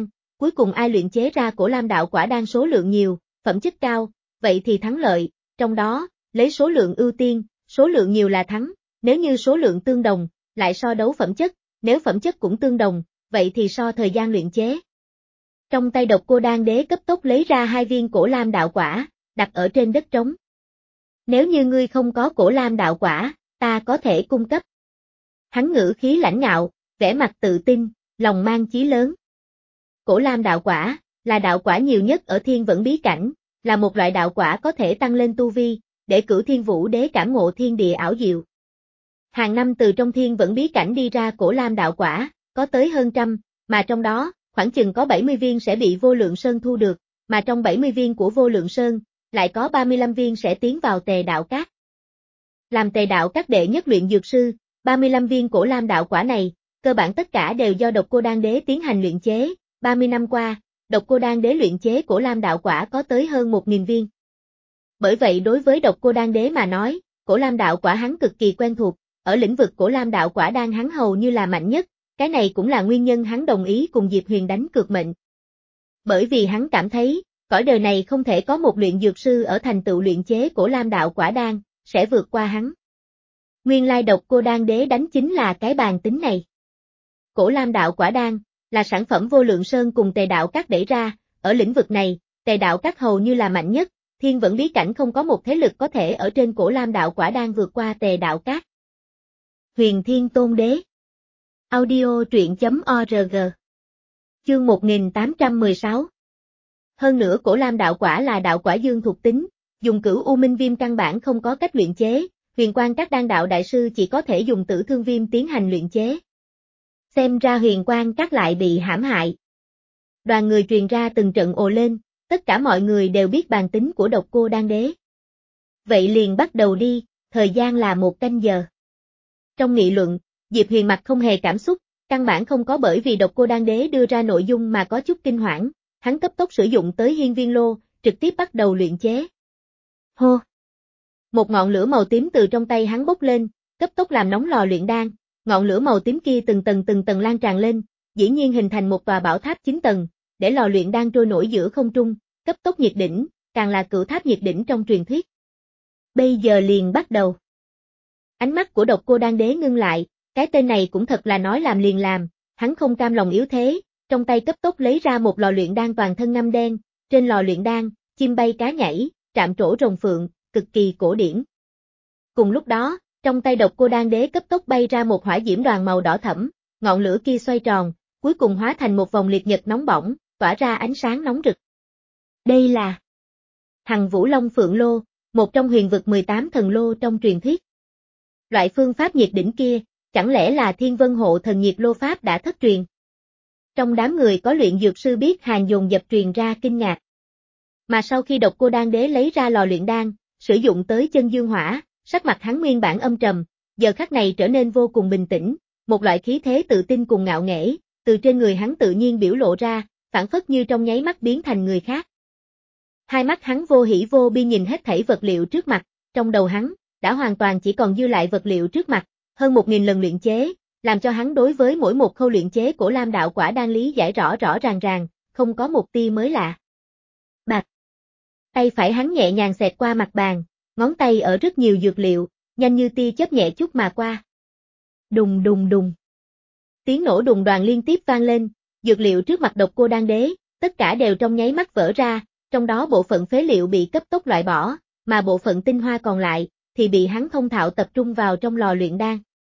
cuối cùng ai luyện chế ra cổ lam đạo quả đan số lượng nhiều, phẩm chất cao, vậy thì thắng lợi, trong đó, lấy số lượng ưu tiên, số lượng nhiều là thắng, nếu như số lượng tương đồng, lại so đấu phẩm chất, nếu phẩm chất cũng tương đồng, vậy thì so thời gian luyện chế. Trong tay Độc Cô Đan Đế cấp tốc lấy ra hai viên cổ lam đạo quả, đặt ở trên đất trống. Nếu như ngươi không có cổ lam đạo quả, ta có thể cung cấp. Hắn ngữ khí lãnh ngạo, vẻ mặt tự tin, lòng mang chí lớn. Cổ lam đạo quả, là đạo quả nhiều nhất ở thiên vẫn bí cảnh, là một loại đạo quả có thể tăng lên tu vi, để Cửu Thiên Vũ Đế cảm ngộ thiên địa ảo diệu. Hàng năm từ trong thiên vẫn bí cảnh đi ra cổ lam đạo quả, có tới hơn trăm, mà trong đó, khoảng chừng có bảy mươi viên sẽ bị Vô Lượng Sơn thu được, mà trong bảy mươi viên của Vô Lượng Sơn, lại có ba mươi lăm viên sẽ tiến vào Tề Đạo Các. Làm Tề Đạo Các đệ nhất luyện dược sư, ba mươi lăm viên cổ lam đạo quả này, cơ bản tất cả đều do Độc Cô Đan Đế tiến hành luyện chế, ba mươi năm qua, Độc Cô Đan Đế luyện chế cổ lam đạo quả có tới hơn một nghìn viên. Bởi vậy đối với Độc Cô Đan Đế mà nói, cổ lam đạo quả hắn cực kỳ quen thuộc, ở lĩnh vực cổ lam đạo quả đan hắn hầu như là mạnh nhất, cái này cũng là nguyên nhân hắn đồng ý cùng Diệp Huyền đánh cược mệnh. Bởi vì hắn cảm thấy, cõi đời này không thể có một luyện dược sư ở thành tựu luyện chế cổ lam đạo quả đan, sẽ vượt qua hắn. Nguyên lai Độc Cô Đan Đế đánh chính là cái bàn tính này. Cổ lam đạo quả đan, là sản phẩm Vô Lượng Sơn cùng Tề Đạo Các đẩy ra, ở lĩnh vực này, Tề Đạo Các hầu như là mạnh nhất, thiên vẫn bí cảnh không có một thế lực có thể ở trên cổ lam đạo quả đan vượt qua Tề Đạo Các. Huyền Thiên Tôn Đế. Audio truyện chấm org. Chương một nghìn tám trăm mười sáu. Hơn nữa cổ lam đạo quả là đạo quả dương thuộc tính, dùng Cửu U Minh Viêm căn bản không có cách luyện chế, Huyền Quang các đan đạo đại sư chỉ có thể dùng Tử Thương Viêm tiến hành luyện chế. Xem ra Huyền Quang các lại bị hãm hại. Đoàn người truyền ra từng trận ồ lên, tất cả mọi người đều biết bản tính của Độc Cô Đan Đế. Vậy liền bắt đầu đi, thời gian là một canh giờ. Trong nghị luận, Diệp Huyền mặt không hề cảm xúc, căn bản không có bởi vì Độc Cô Đan Đế đưa ra nội dung mà có chút kinh hoảng, hắn cấp tốc sử dụng tới hiên viên lô, trực tiếp bắt đầu luyện chế. Hô! Một ngọn lửa màu tím từ trong tay hắn bốc lên, cấp tốc làm nóng lò luyện đan, ngọn lửa màu tím kia từng tầng từng tầng lan tràn lên, dĩ nhiên hình thành một tòa bảo tháp chín tầng, để lò luyện đan trôi nổi giữa không trung, cấp tốc nhiệt đỉnh, càng là cửu tháp nhiệt đỉnh trong truyền thuyết. Bây giờ liền bắt đầu. Ánh mắt của Độc Cô Đan Đế ngưng lại, cái tên này cũng thật là nói làm liền làm, hắn không cam lòng yếu thế, trong tay cấp tốc lấy ra một lò luyện đan toàn thân ngăm đen, trên lò luyện đan, chim bay cá nhảy, trạm trổ rồng phượng, cực kỳ cổ điển. Cùng lúc đó, trong tay Độc Cô Đan Đế cấp tốc bay ra một hỏa diễm đoàn màu đỏ thẫm, ngọn lửa kia xoay tròn, cuối cùng hóa thành một vòng liệt nhật nóng bỏng, tỏa ra ánh sáng nóng rực. Đây là Hằng Vũ Long Phượng Lô, một trong huyền vực mười tám thần lô trong truyền thuyết. Loại phương pháp nhiệt đỉnh kia, chẳng lẽ là Thiên Vân Hộ Thần Nhiệt Lô Pháp đã thất truyền? Trong đám người có luyện dược sư biết hàng dồn dập truyền ra kinh ngạc. Mà sau khi Độc Cô Đan Đế lấy ra lò luyện đan, sử dụng tới chân dương hỏa, sắc mặt hắn nguyên bản âm trầm, giờ khắc này trở nên vô cùng bình tĩnh, một loại khí thế tự tin cùng ngạo nghễ, từ trên người hắn tự nhiên biểu lộ ra, phản phất như trong nháy mắt biến thành người khác. Hai mắt hắn vô hỉ vô bi nhìn hết thảy vật liệu trước mặt, trong đầu hắn, đã hoàn toàn chỉ còn dư lại vật liệu trước mặt, hơn một nghìn lần luyện chế, làm cho hắn đối với mỗi một khâu luyện chế cổ lam đạo quả đan lý giải rõ rõ ràng ràng, không có một tia mới lạ. Bạc. Tay phải hắn nhẹ nhàng xẹt qua mặt bàn, ngón tay ở rất nhiều dược liệu, nhanh như tia chớp nhẹ chút mà qua. Đùng đùng đùng. Tiếng nổ đùng đoàn liên tiếp vang lên, dược liệu trước mặt Độc Cô Đan Đế, tất cả đều trong nháy mắt vỡ ra, trong đó bộ phận phế liệu bị cấp tốc loại bỏ, mà bộ phận tinh hoa còn lại, thì bị hắn thông thạo tập trung vào trong lò luyện đan.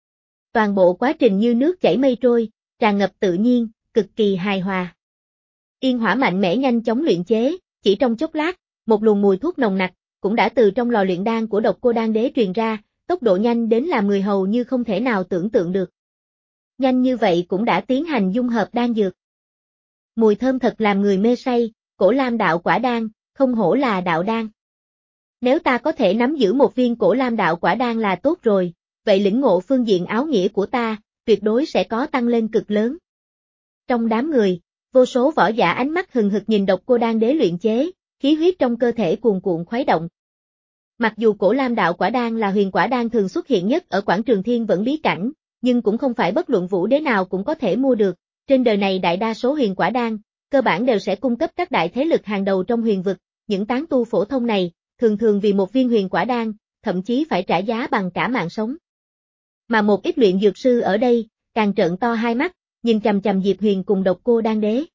Toàn bộ quá trình như nước chảy mây trôi, tràn ngập tự nhiên, cực kỳ hài hòa. Yên hỏa mạnh mẽ nhanh chóng luyện chế, chỉ trong chốc lát, một luồng mùi thuốc nồng nặc, cũng đã từ trong lò luyện đan của Độc Cô Đan Đế truyền ra, tốc độ nhanh đến làm người hầu như không thể nào tưởng tượng được. Nhanh như vậy cũng đã tiến hành dung hợp đan dược. Mùi thơm thật làm người mê say, cổ lam đạo quả đan, không hổ là đạo đan. Nếu ta có thể nắm giữ một viên cổ lam đạo quả đan là tốt rồi, vậy lĩnh ngộ phương diện áo nghĩa của ta, tuyệt đối sẽ có tăng lên cực lớn. Trong đám người, vô số võ giả ánh mắt hừng hực nhìn Độc Cô Đan Đế luyện chế, khí huyết trong cơ thể cuồn cuộn khuấy động. Mặc dù cổ lam đạo quả đan là huyền quả đan thường xuất hiện nhất ở quảng trường thiên vẫn bí cảnh, nhưng cũng không phải bất luận vũ đế nào cũng có thể mua được, trên đời này đại đa số huyền quả đan, cơ bản đều sẽ cung cấp các đại thế lực hàng đầu trong huyền vực, những tán tu phổ thông này, thường thường vì một viên huyền quả đan, thậm chí phải trả giá bằng cả mạng sống. Mà một ít luyện dược sư ở đây, càng trợn to hai mắt, nhìn chằm chằm Diệp Huyền cùng Độc Cô Đan Đế.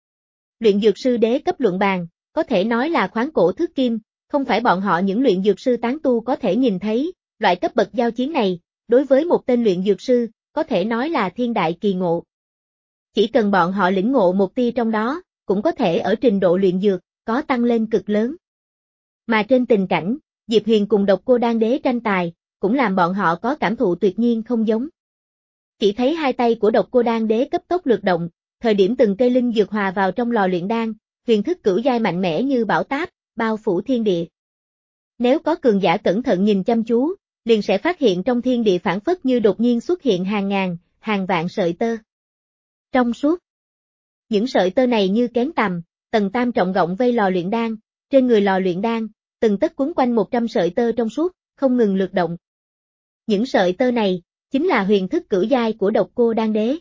Luyện dược sư đế cấp luận bàn, có thể nói là khoáng cổ thước kim, không phải bọn họ những luyện dược sư tán tu có thể nhìn thấy, loại cấp bậc giao chiến này, đối với một tên luyện dược sư, có thể nói là thiên đại kỳ ngộ. Chỉ cần bọn họ lĩnh ngộ một tia trong đó, cũng có thể ở trình độ luyện dược, có tăng lên cực lớn. Mà trên tình cảnh, Diệp Huyền cùng Độc Cô Đan Đế tranh tài, cũng làm bọn họ có cảm thụ tuyệt nhiên không giống. Chỉ thấy hai tay của Độc Cô Đan Đế cấp tốc lược động, thời điểm từng cây linh dược hòa vào trong lò luyện đan, huyền thức cửu giai mạnh mẽ như bão táp, bao phủ thiên địa. Nếu có cường giả cẩn thận nhìn chăm chú, liền sẽ phát hiện trong thiên địa phản phất như đột nhiên xuất hiện hàng ngàn, hàng vạn sợi tơ. Trong suốt. Những sợi tơ này như kén tằm, tầng tam trọng gọng vây lò luyện đan, trên người lò luyện đan, từng tất quấn quanh một trăm sợi tơ trong suốt, không ngừng lược động. Những sợi tơ này, chính là huyền thức cửu giai của Độc Cô Đan Đế.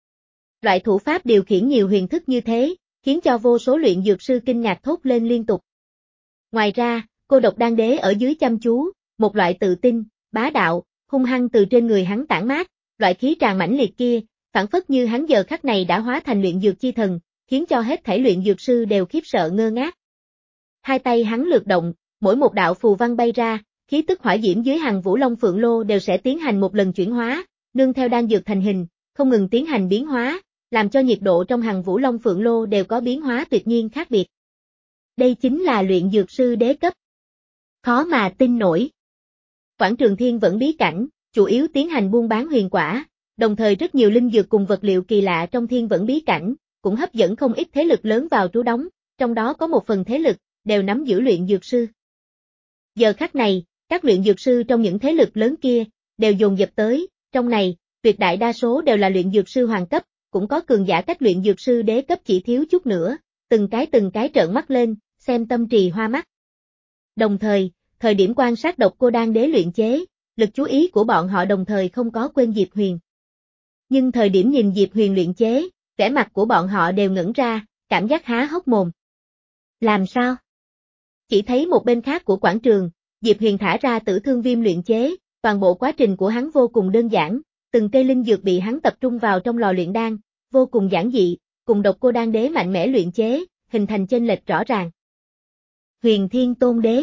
Loại thủ pháp điều khiển nhiều huyền thức như thế, khiến cho vô số luyện dược sư kinh ngạc thốt lên liên tục. Ngoài ra, cô Độc Đan Đế ở dưới chăm chú, một loại tự tin, bá đạo, hung hăng từ trên người hắn tản mát, loại khí tràn mãnh liệt kia, phản phất như hắn giờ khắc này đã hóa thành luyện dược chi thần, khiến cho hết thảy luyện dược sư đều khiếp sợ ngơ ngác. Hai tay hắn lược động, mỗi một đạo phù văn bay ra, khí tức hỏa diễm dưới hằng Vũ Long Phượng Lô đều sẽ tiến hành một lần chuyển hóa, nương theo đan dược thành hình, không ngừng tiến hành biến hóa, làm cho nhiệt độ trong hằng Vũ Long Phượng Lô đều có biến hóa tuyệt nhiên khác biệt. Đây chính là luyện dược sư đế cấp. Khó mà tin nổi. Quảng Trường Thiên Vẫn bí cảnh, chủ yếu tiến hành buôn bán huyền quả, đồng thời rất nhiều linh dược cùng vật liệu kỳ lạ trong Thiên Vẫn bí cảnh, cũng hấp dẫn không ít thế lực lớn vào trú đóng, trong đó có một phần thế lực, đều nắm giữ luyện dược sư. Giờ khắc này, các luyện dược sư trong những thế lực lớn kia, đều dồn dập tới, trong này, tuyệt đại đa số đều là luyện dược sư hoàng cấp, cũng có cường giả cách luyện dược sư đế cấp chỉ thiếu chút nữa, từng cái từng cái trợn mắt lên, xem tâm trì hoa mắt. Đồng thời, thời điểm quan sát Độc Cô Đan Đế luyện chế, lực chú ý của bọn họ đồng thời không có quên Diệp Huyền. Nhưng thời điểm nhìn Diệp Huyền luyện chế, vẻ mặt của bọn họ đều ngẩn ra, cảm giác há hốc mồm. Làm sao? Chỉ thấy một bên khác của quảng trường, Diệp Huyền thả ra Tử Thương Viêm luyện chế, toàn bộ quá trình của hắn vô cùng đơn giản, từng cây linh dược bị hắn tập trung vào trong lò luyện đan, vô cùng giản dị, cùng Độc Cô Đan Đế mạnh mẽ luyện chế, hình thành chênh lệch rõ ràng. Huyền Thiên Tôn Đế.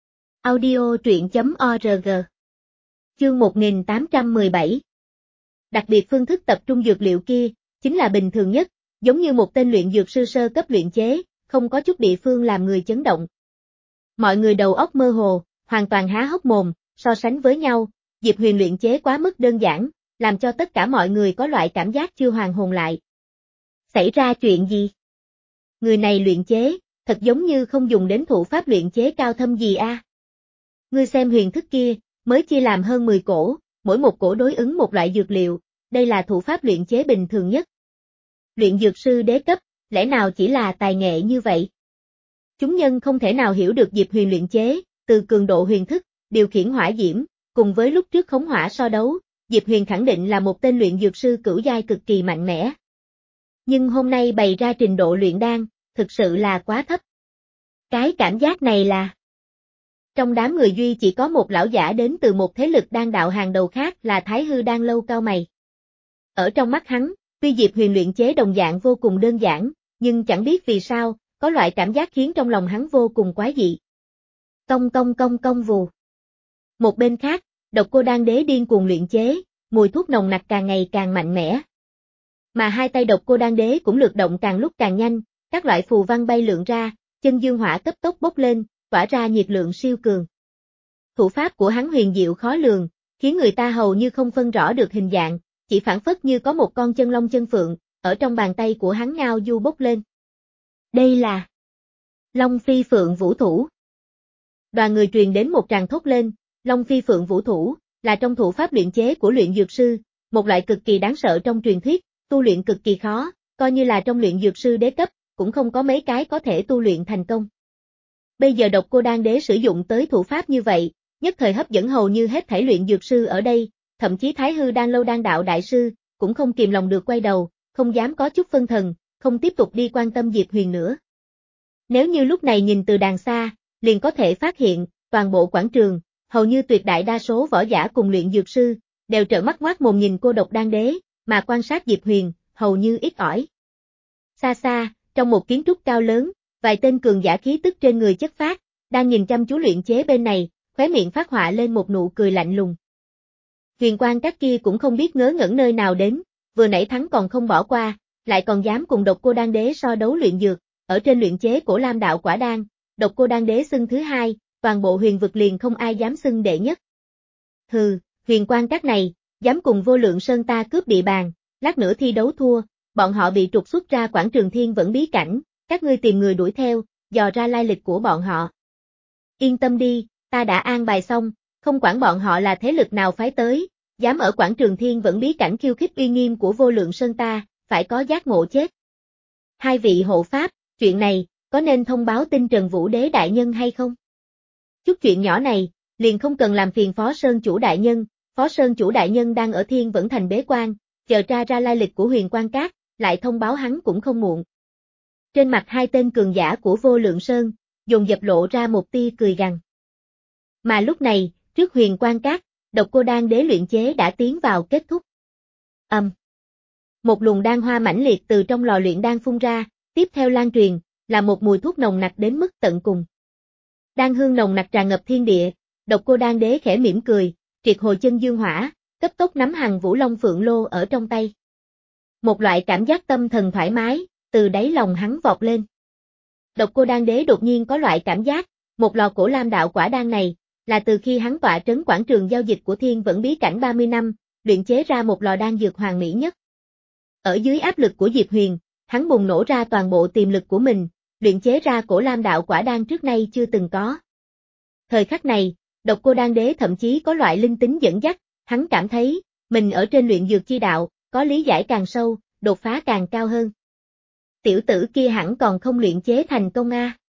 Audio truyện chấm org. Chương một nghìn tám trăm mười bảy. Đặc biệt phương thức tập trung dược liệu kia, chính là bình thường nhất, giống như một tên luyện dược sư sơ cấp luyện chế, không có chút địa phương làm người chấn động. Mọi người đầu óc mơ hồ, hoàn toàn há hốc mồm, so sánh với nhau, Diệp Huyền luyện chế quá mức đơn giản, làm cho tất cả mọi người có loại cảm giác chưa hoàn hồn lại. Xảy ra chuyện gì? Người này luyện chế, thật giống như không dùng đến thủ pháp luyện chế cao thâm gì a. À? Ngươi xem huyền thức kia, mới chia làm hơn mười cổ, mỗi một cổ đối ứng một loại dược liệu, đây là thủ pháp luyện chế bình thường nhất. Luyện dược sư đế cấp, lẽ nào chỉ là tài nghệ như vậy? Chúng nhân không thể nào hiểu được Diệp Huyền luyện chế, từ cường độ huyền thức, điều khiển hỏa diễm, cùng với lúc trước khống hỏa so đấu, Diệp Huyền khẳng định là một tên luyện dược sư cửu giai cực kỳ mạnh mẽ. Nhưng hôm nay bày ra trình độ luyện đan, thực sự là quá thấp. Cái cảm giác này là... Trong đám người duy chỉ có một lão giả đến từ một thế lực đan đạo hàng đầu khác là Thái Hư Đan Lâu cao mày. Ở trong mắt hắn, tuy Diệp Huyền luyện chế đồng dạng vô cùng đơn giản, nhưng chẳng biết vì sao, có loại cảm giác khiến trong lòng hắn vô cùng quái dị. Công công công công vù. Một bên khác, Độc Cô Đan Đế điên cuồng luyện chế, mùi thuốc nồng nặc càng ngày càng mạnh mẽ. Mà hai tay Độc Cô Đan Đế cũng lược động càng lúc càng nhanh, các loại phù văn bay lượn ra, chân dương hỏa cấp tốc bốc lên, tỏa ra nhiệt lượng siêu cường. Thủ pháp của hắn huyền diệu khó lường, khiến người ta hầu như không phân rõ được hình dạng, chỉ phản phất như có một con chân long chân phượng, ở trong bàn tay của hắn ngao du bốc lên. Đây là Long Phi Phượng Vũ Thủ. Đoàn người truyền đến một tràng thốt lên, Long Phi Phượng Vũ Thủ, là trong thủ pháp luyện chế của luyện dược sư, một loại cực kỳ đáng sợ trong truyền thuyết, tu luyện cực kỳ khó, coi như là trong luyện dược sư đế cấp, cũng không có mấy cái có thể tu luyện thành công. Bây giờ Độc Cô Đan Đế sử dụng tới thủ pháp như vậy, nhất thời hấp dẫn hầu như hết thảy luyện dược sư ở đây, thậm chí Thái Hư Đan Lâu Đan Đạo đại sư, cũng không kìm lòng được quay đầu, không dám có chút phân thần, không tiếp tục đi quan tâm Diệp Huyền nữa. Nếu như lúc này nhìn từ đàng xa, liền có thể phát hiện, toàn bộ quảng trường, hầu như tuyệt đại đa số võ giả cùng luyện dược sư, đều trợn mắt ngoác mồm nhìn Cô Độc Đan Đế, mà quan sát Diệp Huyền, hầu như ít ỏi. Xa xa, trong một kiến trúc cao lớn, vài tên cường giả khí tức trên người chất phát, đang nhìn chăm chú luyện chế bên này, khóe miệng phát họa lên một nụ cười lạnh lùng. Huyền Quang các kia cũng không biết ngớ ngẩn nơi nào đến, vừa nãy thắng còn không bỏ qua, lại còn dám cùng Độc Cô Đan Đế so đấu luyện dược, ở trên luyện chế Cổ Lam đạo quả đan, Độc Cô Đan Đế xưng thứ hai, toàn bộ huyền vực liền không ai dám xưng đệ nhất. Hừ, Huyền Quang các này, dám cùng Vô Lượng Sơn ta cướp địa bàn, lát nữa thi đấu thua, bọn họ bị trục xuất ra quảng trường Thiên Vẫn bí cảnh, các ngươi tìm người đuổi theo, dò ra lai lịch của bọn họ. Yên tâm đi, ta đã an bài xong, không quản bọn họ là thế lực nào phái tới, dám ở quảng trường Thiên Vẫn bí cảnh khiêu khích uy nghiêm của Vô Lượng Sơn ta, phải có giác ngộ chết. Hai vị hộ pháp, chuyện này, có nên thông báo tin Trần Vũ Đế đại nhân hay không? Chút chuyện nhỏ này, liền không cần làm phiền Phó Sơn chủ đại nhân, Phó Sơn chủ đại nhân đang ở Thiên Vẫn thành bế quan, chờ tra ra lai lịch của Huyền Quang Các, lại thông báo hắn cũng không muộn. Trên mặt hai tên cường giả của Vô Lượng Sơn, dồn dập lộ ra một tia cười gằn. Mà lúc này, trước Huyền Quang Các, Độc Cô Đan Đế luyện chế đã tiến vào kết thúc. Âm. Um. Một luồng đan hoa mãnh liệt từ trong lò luyện đan phun ra, tiếp theo lan truyền, là một mùi thuốc nồng nặc đến mức tận cùng. Đan hương nồng nặc tràn ngập thiên địa, Độc Cô Đan Đế khẽ mỉm cười, triệt hồi chân dương hỏa, cấp tốc nắm Hằng Vũ Long Phượng Lô ở trong tay. Một loại cảm giác tâm thần thoải mái, từ đáy lòng hắn vọt lên. Độc Cô Đan Đế đột nhiên có loại cảm giác, một lò Cổ Lam đạo quả đan này, là từ khi hắn tọa trấn quảng trường giao dịch của Thiên Vẫn bí cảnh ba mươi năm, luyện chế ra một lò đan dược hoàn mỹ nhất. Ở dưới áp lực của Diệp Huyền, hắn bùng nổ ra toàn bộ tiềm lực của mình, luyện chế ra Cổ Lam đạo quả đan trước nay chưa từng có. Thời khắc này, Độc Cô Đan Đế thậm chí có loại linh tính dẫn dắt, hắn cảm thấy, mình ở trên luyện dược chi đạo, có lý giải càng sâu, đột phá càng cao hơn. Tiểu tử kia hẳn còn không luyện chế thành công a. À.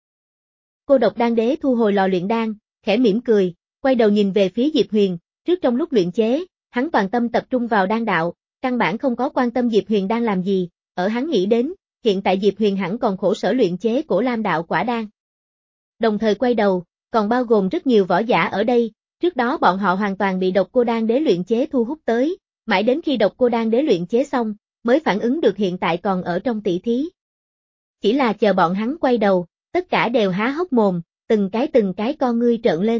Cô Độc Đan Đế thu hồi lò luyện đan, khẽ mỉm cười, quay đầu nhìn về phía Diệp Huyền, trước trong lúc luyện chế, hắn toàn tâm tập trung vào đan đạo, căn bản không có quan tâm Diệp Huyền đang làm gì, ở hắn nghĩ đến, hiện tại Diệp Huyền hẳn còn khổ sở luyện chế Cổ Lam đạo quả đan. Đồng thời quay đầu, còn bao gồm rất nhiều võ giả ở đây, trước đó bọn họ hoàn toàn bị Độc Cô Đan Đế luyện chế thu hút tới, mãi đến khi Độc Cô Đan Đế luyện chế xong, mới phản ứng được hiện tại còn ở trong tỷ thí. Chỉ là chờ bọn hắn quay đầu, tất cả đều há hốc mồm, từng cái từng cái con ngươi trợn lên.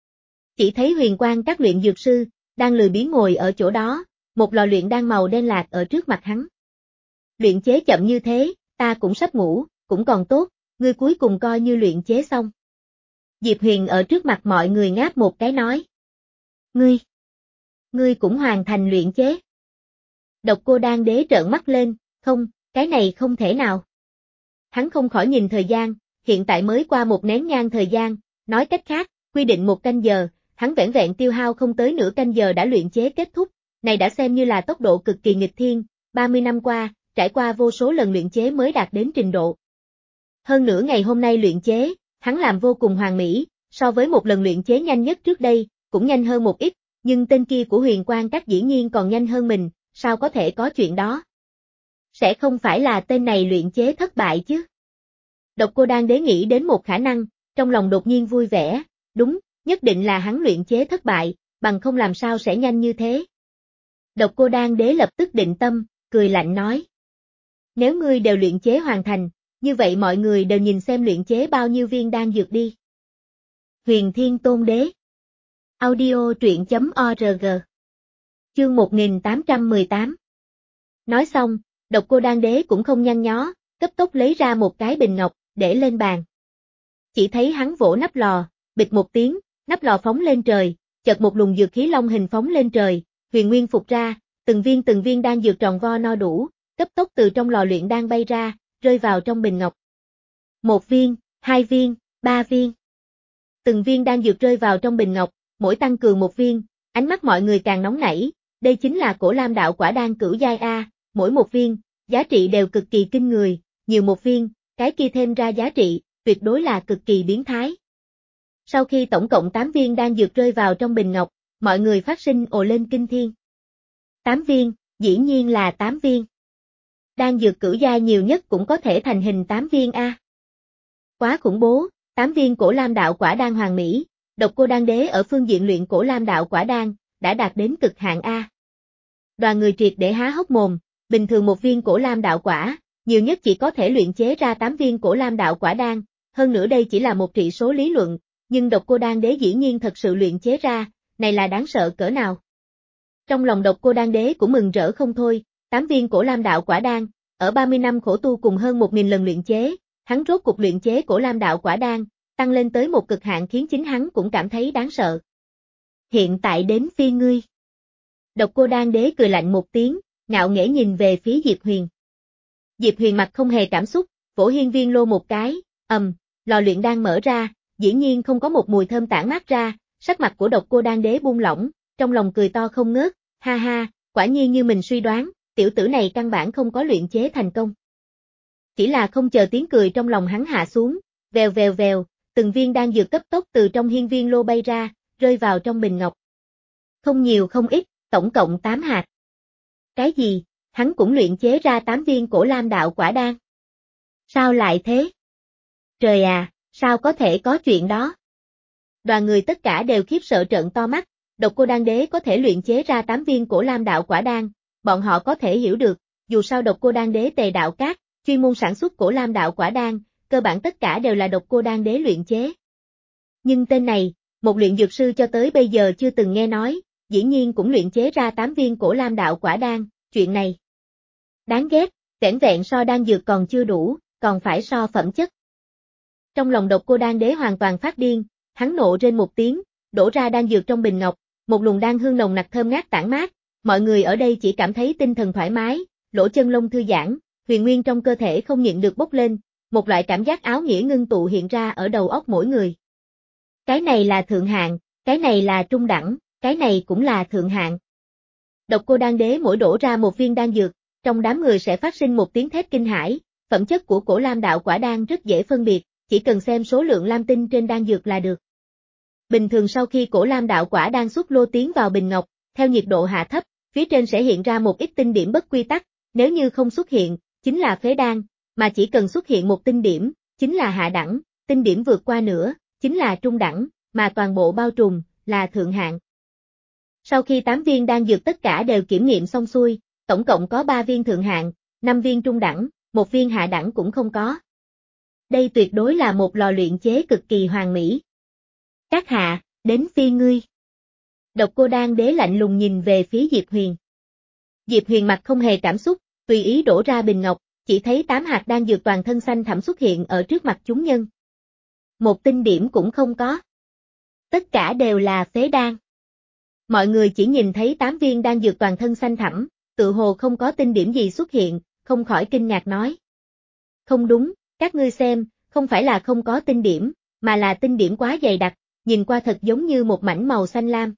Chỉ thấy Huyền Quang các luyện dược sư, đang lười biếng ngồi ở chỗ đó, một lò luyện đan màu đen lạc ở trước mặt hắn. Luyện chế chậm như thế, ta cũng sắp ngủ, cũng còn tốt, ngươi cuối cùng coi như luyện chế xong. Diệp Huyền ở trước mặt mọi người ngáp một cái nói. Ngươi, ngươi cũng hoàn thành luyện chế. Độc Cô Đan Đế trợn mắt lên, không, cái này không thể nào. Hắn không khỏi nhìn thời gian, hiện tại mới qua một nén nhang thời gian, nói cách khác, quy định một canh giờ, hắn vẻn vẹn tiêu hao không tới nửa canh giờ đã luyện chế kết thúc, này đã xem như là tốc độ cực kỳ nghịch thiên, ba mươi năm qua, trải qua vô số lần luyện chế mới đạt đến trình độ. Hơn nữa ngày hôm nay luyện chế, hắn làm vô cùng hoàn mỹ, so với một lần luyện chế nhanh nhất trước đây, cũng nhanh hơn một ít, nhưng tên kia của Huyền Quang các dĩ nhiên còn nhanh hơn mình, sao có thể có chuyện đó? Sẽ không phải là tên này luyện chế thất bại chứ? Độc Cô Đan Đế nghĩ đến một khả năng, trong lòng đột nhiên vui vẻ, đúng, nhất định là hắn luyện chế thất bại, bằng không làm sao sẽ nhanh như thế. Độc Cô Đan Đế lập tức định tâm, cười lạnh nói. Nếu ngươi đều luyện chế hoàn thành, như vậy mọi người đều nhìn xem luyện chế bao nhiêu viên đan dược đi. Huyền Thiên Tôn Đế. Audio truyện chấm org. Chương một nghìn tám trăm mười tám. Nói xong, Độc Cô Đan Đế cũng không nhăn nhó, cấp tốc lấy ra một cái bình ngọc, để lên bàn. Chỉ thấy hắn vỗ nắp lò, bịch một tiếng, nắp lò phóng lên trời, chợt một luồng dược khí long hình phóng lên trời, huyền nguyên phục ra, từng viên từng viên đan dược tròn vo no đủ, cấp tốc từ trong lò luyện đan bay ra, rơi vào trong bình ngọc. Một viên, hai viên, ba viên. Từng viên đan dược rơi vào trong bình ngọc, mỗi tăng cường một viên, ánh mắt mọi người càng nóng nảy, đây chính là Cổ Lam đạo quả đan cửu giai A, mỗi một viên, giá trị đều cực kỳ kinh người, nhiều một viên, cái kia thêm ra giá trị, tuyệt đối là cực kỳ biến thái. Sau khi tổng cộng tám viên đan dược rơi vào trong bình ngọc, mọi người phát sinh ồ lên kinh thiên. tám viên, dĩ nhiên là tám viên. Đan dược cửu giai nhiều nhất cũng có thể thành hình tám viên a. Quá khủng bố, tám viên cổ lam đạo quả đan hoàn mỹ, Độc Cô Đan Đế ở phương diện luyện cổ lam đạo quả đan, đã đạt đến cực hạn a. Đoàn người triệt để há hốc mồm, bình thường một viên cổ lam đạo quả, nhiều nhất chỉ có thể luyện chế ra tám viên cổ lam đạo quả đan, hơn nữa đây chỉ là một trị số lý luận, nhưng Độc Cô Đan Đế dĩ nhiên thật sự luyện chế ra, này là đáng sợ cỡ nào. Trong lòng Độc Cô Đan Đế cũng mừng rỡ không thôi, tám viên cổ lam đạo quả đan, ở ba mươi năm khổ tu cùng hơn một nghìn lần luyện chế, hắn rốt cục luyện chế cổ lam đạo quả đan, tăng lên tới một cực hạn khiến chính hắn cũng cảm thấy đáng sợ. Hiện tại đến phiên ngươi. Độc Cô Đan Đế cười lạnh một tiếng, ngạo nghễ nhìn về phía Diệp Huyền. Diệp Huyền mặt không hề cảm xúc, vỗ hiên viên lô một cái, ầm, lò luyện đan mở ra, dĩ nhiên không có một mùi thơm tản mát ra, sắc mặt của Độc Cô Đan Đế buông lỏng, trong lòng cười to không ngớt, ha ha, quả nhiên như mình suy đoán, tiểu tử này căn bản không có luyện chế thành công. Chỉ là không chờ tiếng cười trong lòng hắn hạ xuống, vèo vèo vèo, từng viên đan dược cấp tốc từ trong hiên viên lô bay ra, rơi vào trong bình ngọc. Không nhiều không ít, tổng cộng tám hạt. Cái gì, hắn cũng luyện chế ra tám viên cổ lam đạo quả đan. Sao lại thế? Trời à, sao có thể có chuyện đó? Đoàn người tất cả đều khiếp sợ trợn to mắt, Độc Cô Đan Đế có thể luyện chế ra tám viên cổ lam đạo quả đan, bọn họ có thể hiểu được, dù sao Độc Cô Đan Đế Tề Đạo Các, chuyên môn sản xuất cổ lam đạo quả đan, cơ bản tất cả đều là Độc Cô Đan Đế luyện chế. Nhưng tên này, một luyện dược sư cho tới bây giờ chưa từng nghe nói, dĩ nhiên cũng luyện chế ra tám viên cổ lam đạo quả đan, chuyện này. Đáng ghét, vẻn vẹn so đan dược còn chưa đủ, còn phải so phẩm chất. Trong lòng Độc Cô Đan Đế hoàn toàn phát điên, hắn nộ trên một tiếng, đổ ra đan dược trong bình ngọc, một luồng đan hương nồng nặc thơm ngát tản mát, mọi người ở đây chỉ cảm thấy tinh thần thoải mái, lỗ chân lông thư giãn, huyền nguyên trong cơ thể không nhịn được bốc lên, một loại cảm giác áo nghĩa ngưng tụ hiện ra ở đầu óc mỗi người. Cái này là thượng hạng, cái này là trung đẳng, cái này cũng là thượng hạng. Độc Cô Đan Đế mỗi đổ ra một viên đan dược, trong đám người sẽ phát sinh một tiếng thét kinh hãi, phẩm chất của cổ lam đạo quả đan rất dễ phân biệt, chỉ cần xem số lượng lam tinh trên đan dược là được. Bình thường sau khi cổ lam đạo quả đan xuất lô tiến vào bình ngọc, theo nhiệt độ hạ thấp, phía trên sẽ hiện ra một ít tinh điểm bất quy tắc, nếu như không xuất hiện, chính là phế đan, mà chỉ cần xuất hiện một tinh điểm, chính là hạ đẳng, tinh điểm vượt qua nữa, chính là trung đẳng, mà toàn bộ bao trùm, là thượng hạng. Sau khi tám viên đan dược tất cả đều kiểm nghiệm xong xuôi, tổng cộng có ba viên thượng hạng, năm viên trung đẳng, một viên hạ đẳng cũng không có. Đây tuyệt đối là một lò luyện chế cực kỳ hoàn mỹ. Các hạ, đến phiên ngươi. Độc Cô Đan Đế lạnh lùng nhìn về phía Diệp Huyền. Diệp Huyền mặt không hề cảm xúc, tùy ý đổ ra bình ngọc, chỉ thấy tám hạt đan dược toàn thân xanh thẳm xuất hiện ở trước mặt chúng nhân. Một tinh điểm cũng không có. Tất cả đều là phế đan. Mọi người chỉ nhìn thấy tám viên đan dược toàn thân xanh thẳm, tự hồ không có tinh điểm gì xuất hiện, không khỏi kinh ngạc nói. Không đúng, các ngươi xem, không phải là không có tinh điểm, mà là tinh điểm quá dày đặc, nhìn qua thật giống như một mảnh màu xanh lam.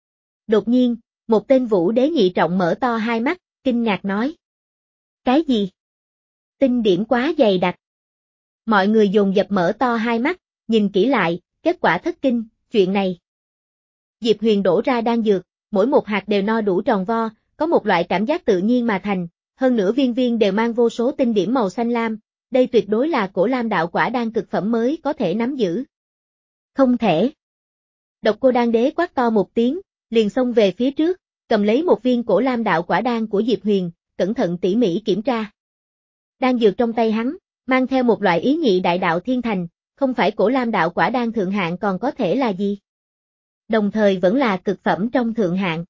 Đột nhiên, một tên Vũ Đế nhị trọng mở to hai mắt, kinh ngạc nói. Cái gì? Tinh điểm quá dày đặc. Mọi người dồn dập mở to hai mắt, nhìn kỹ lại, kết quả thất kinh, chuyện này. Diệp Huyền đổ ra đan dược, mỗi một hạt đều no đủ tròn vo, có một loại cảm giác tự nhiên mà thành, hơn nữa viên viên đều mang vô số tinh điểm màu xanh lam, đây tuyệt đối là cổ lam đạo quả đan cực phẩm mới có thể nắm giữ. Không thể. Độc Cô Đan Đế quát to một tiếng, liền xông về phía trước, cầm lấy một viên cổ lam đạo quả đan của Diệp Huyền, cẩn thận tỉ mỉ kiểm tra. Đan dược trong tay hắn, mang theo một loại ý nhị đại đạo thiên thành, không phải cổ lam đạo quả đan thượng hạng còn có thể là gì? Đồng thời vẫn là cực phẩm trong thượng hạng.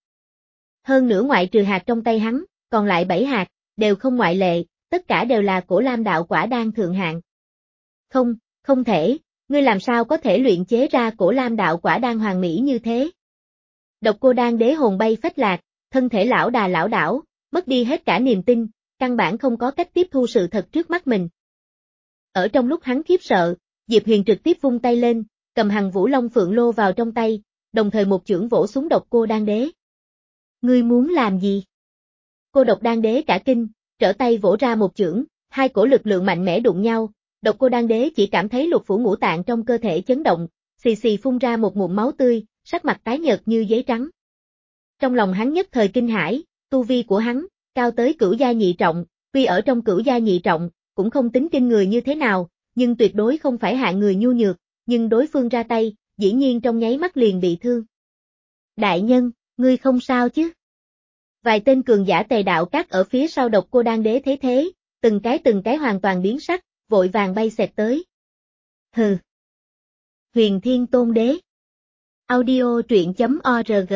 Hơn nữa ngoại trừ hạt trong tay hắn, còn lại bảy hạt, đều không ngoại lệ, tất cả đều là cổ lam đạo quả đan thượng hạng. Không, không thể, ngươi làm sao có thể luyện chế ra cổ lam đạo quả đan hoàn mỹ như thế? Độc Cô Đan Đế hồn bay phách lạc, thân thể lão đà lão đảo, mất đi hết cả niềm tin, căn bản không có cách tiếp thu sự thật trước mắt mình. Ở trong lúc hắn khiếp sợ, Diệp Huyền trực tiếp vung tay lên, cầm Hằng Vũ Long Phượng Lô vào trong tay, đồng thời một chưởng vỗ xuống Độc Cô Đan Đế. Ngươi muốn làm gì? Cô Độc Đan Đế cả kinh, trở tay vỗ ra một chưởng, hai cổ lực lượng mạnh mẽ đụng nhau, Độc Cô Đan Đế chỉ cảm thấy lục phủ ngũ tạng trong cơ thể chấn động, xì xì phun ra một ngụm máu tươi, sắc mặt tái nhợt như giấy trắng. Trong lòng hắn nhất thời kinh hãi, tu vi của hắn, cao tới cửu giai nhị trọng, tuy ở trong cửu gia nhị trọng, cũng không tính kinh người như thế nào, nhưng tuyệt đối không phải hạng người nhu nhược, nhưng đối phương ra tay, dĩ nhiên trong nháy mắt liền bị thương. Đại nhân, ngươi không sao chứ? Vài tên cường giả Tề Đạo Các ở phía sau Độc Cô Đan Đế thấy thế, từng cái từng cái hoàn toàn biến sắc, vội vàng bay xẹt tới. Hừ. Huyền Thiên Tôn Đế. Audio truyện chấm org.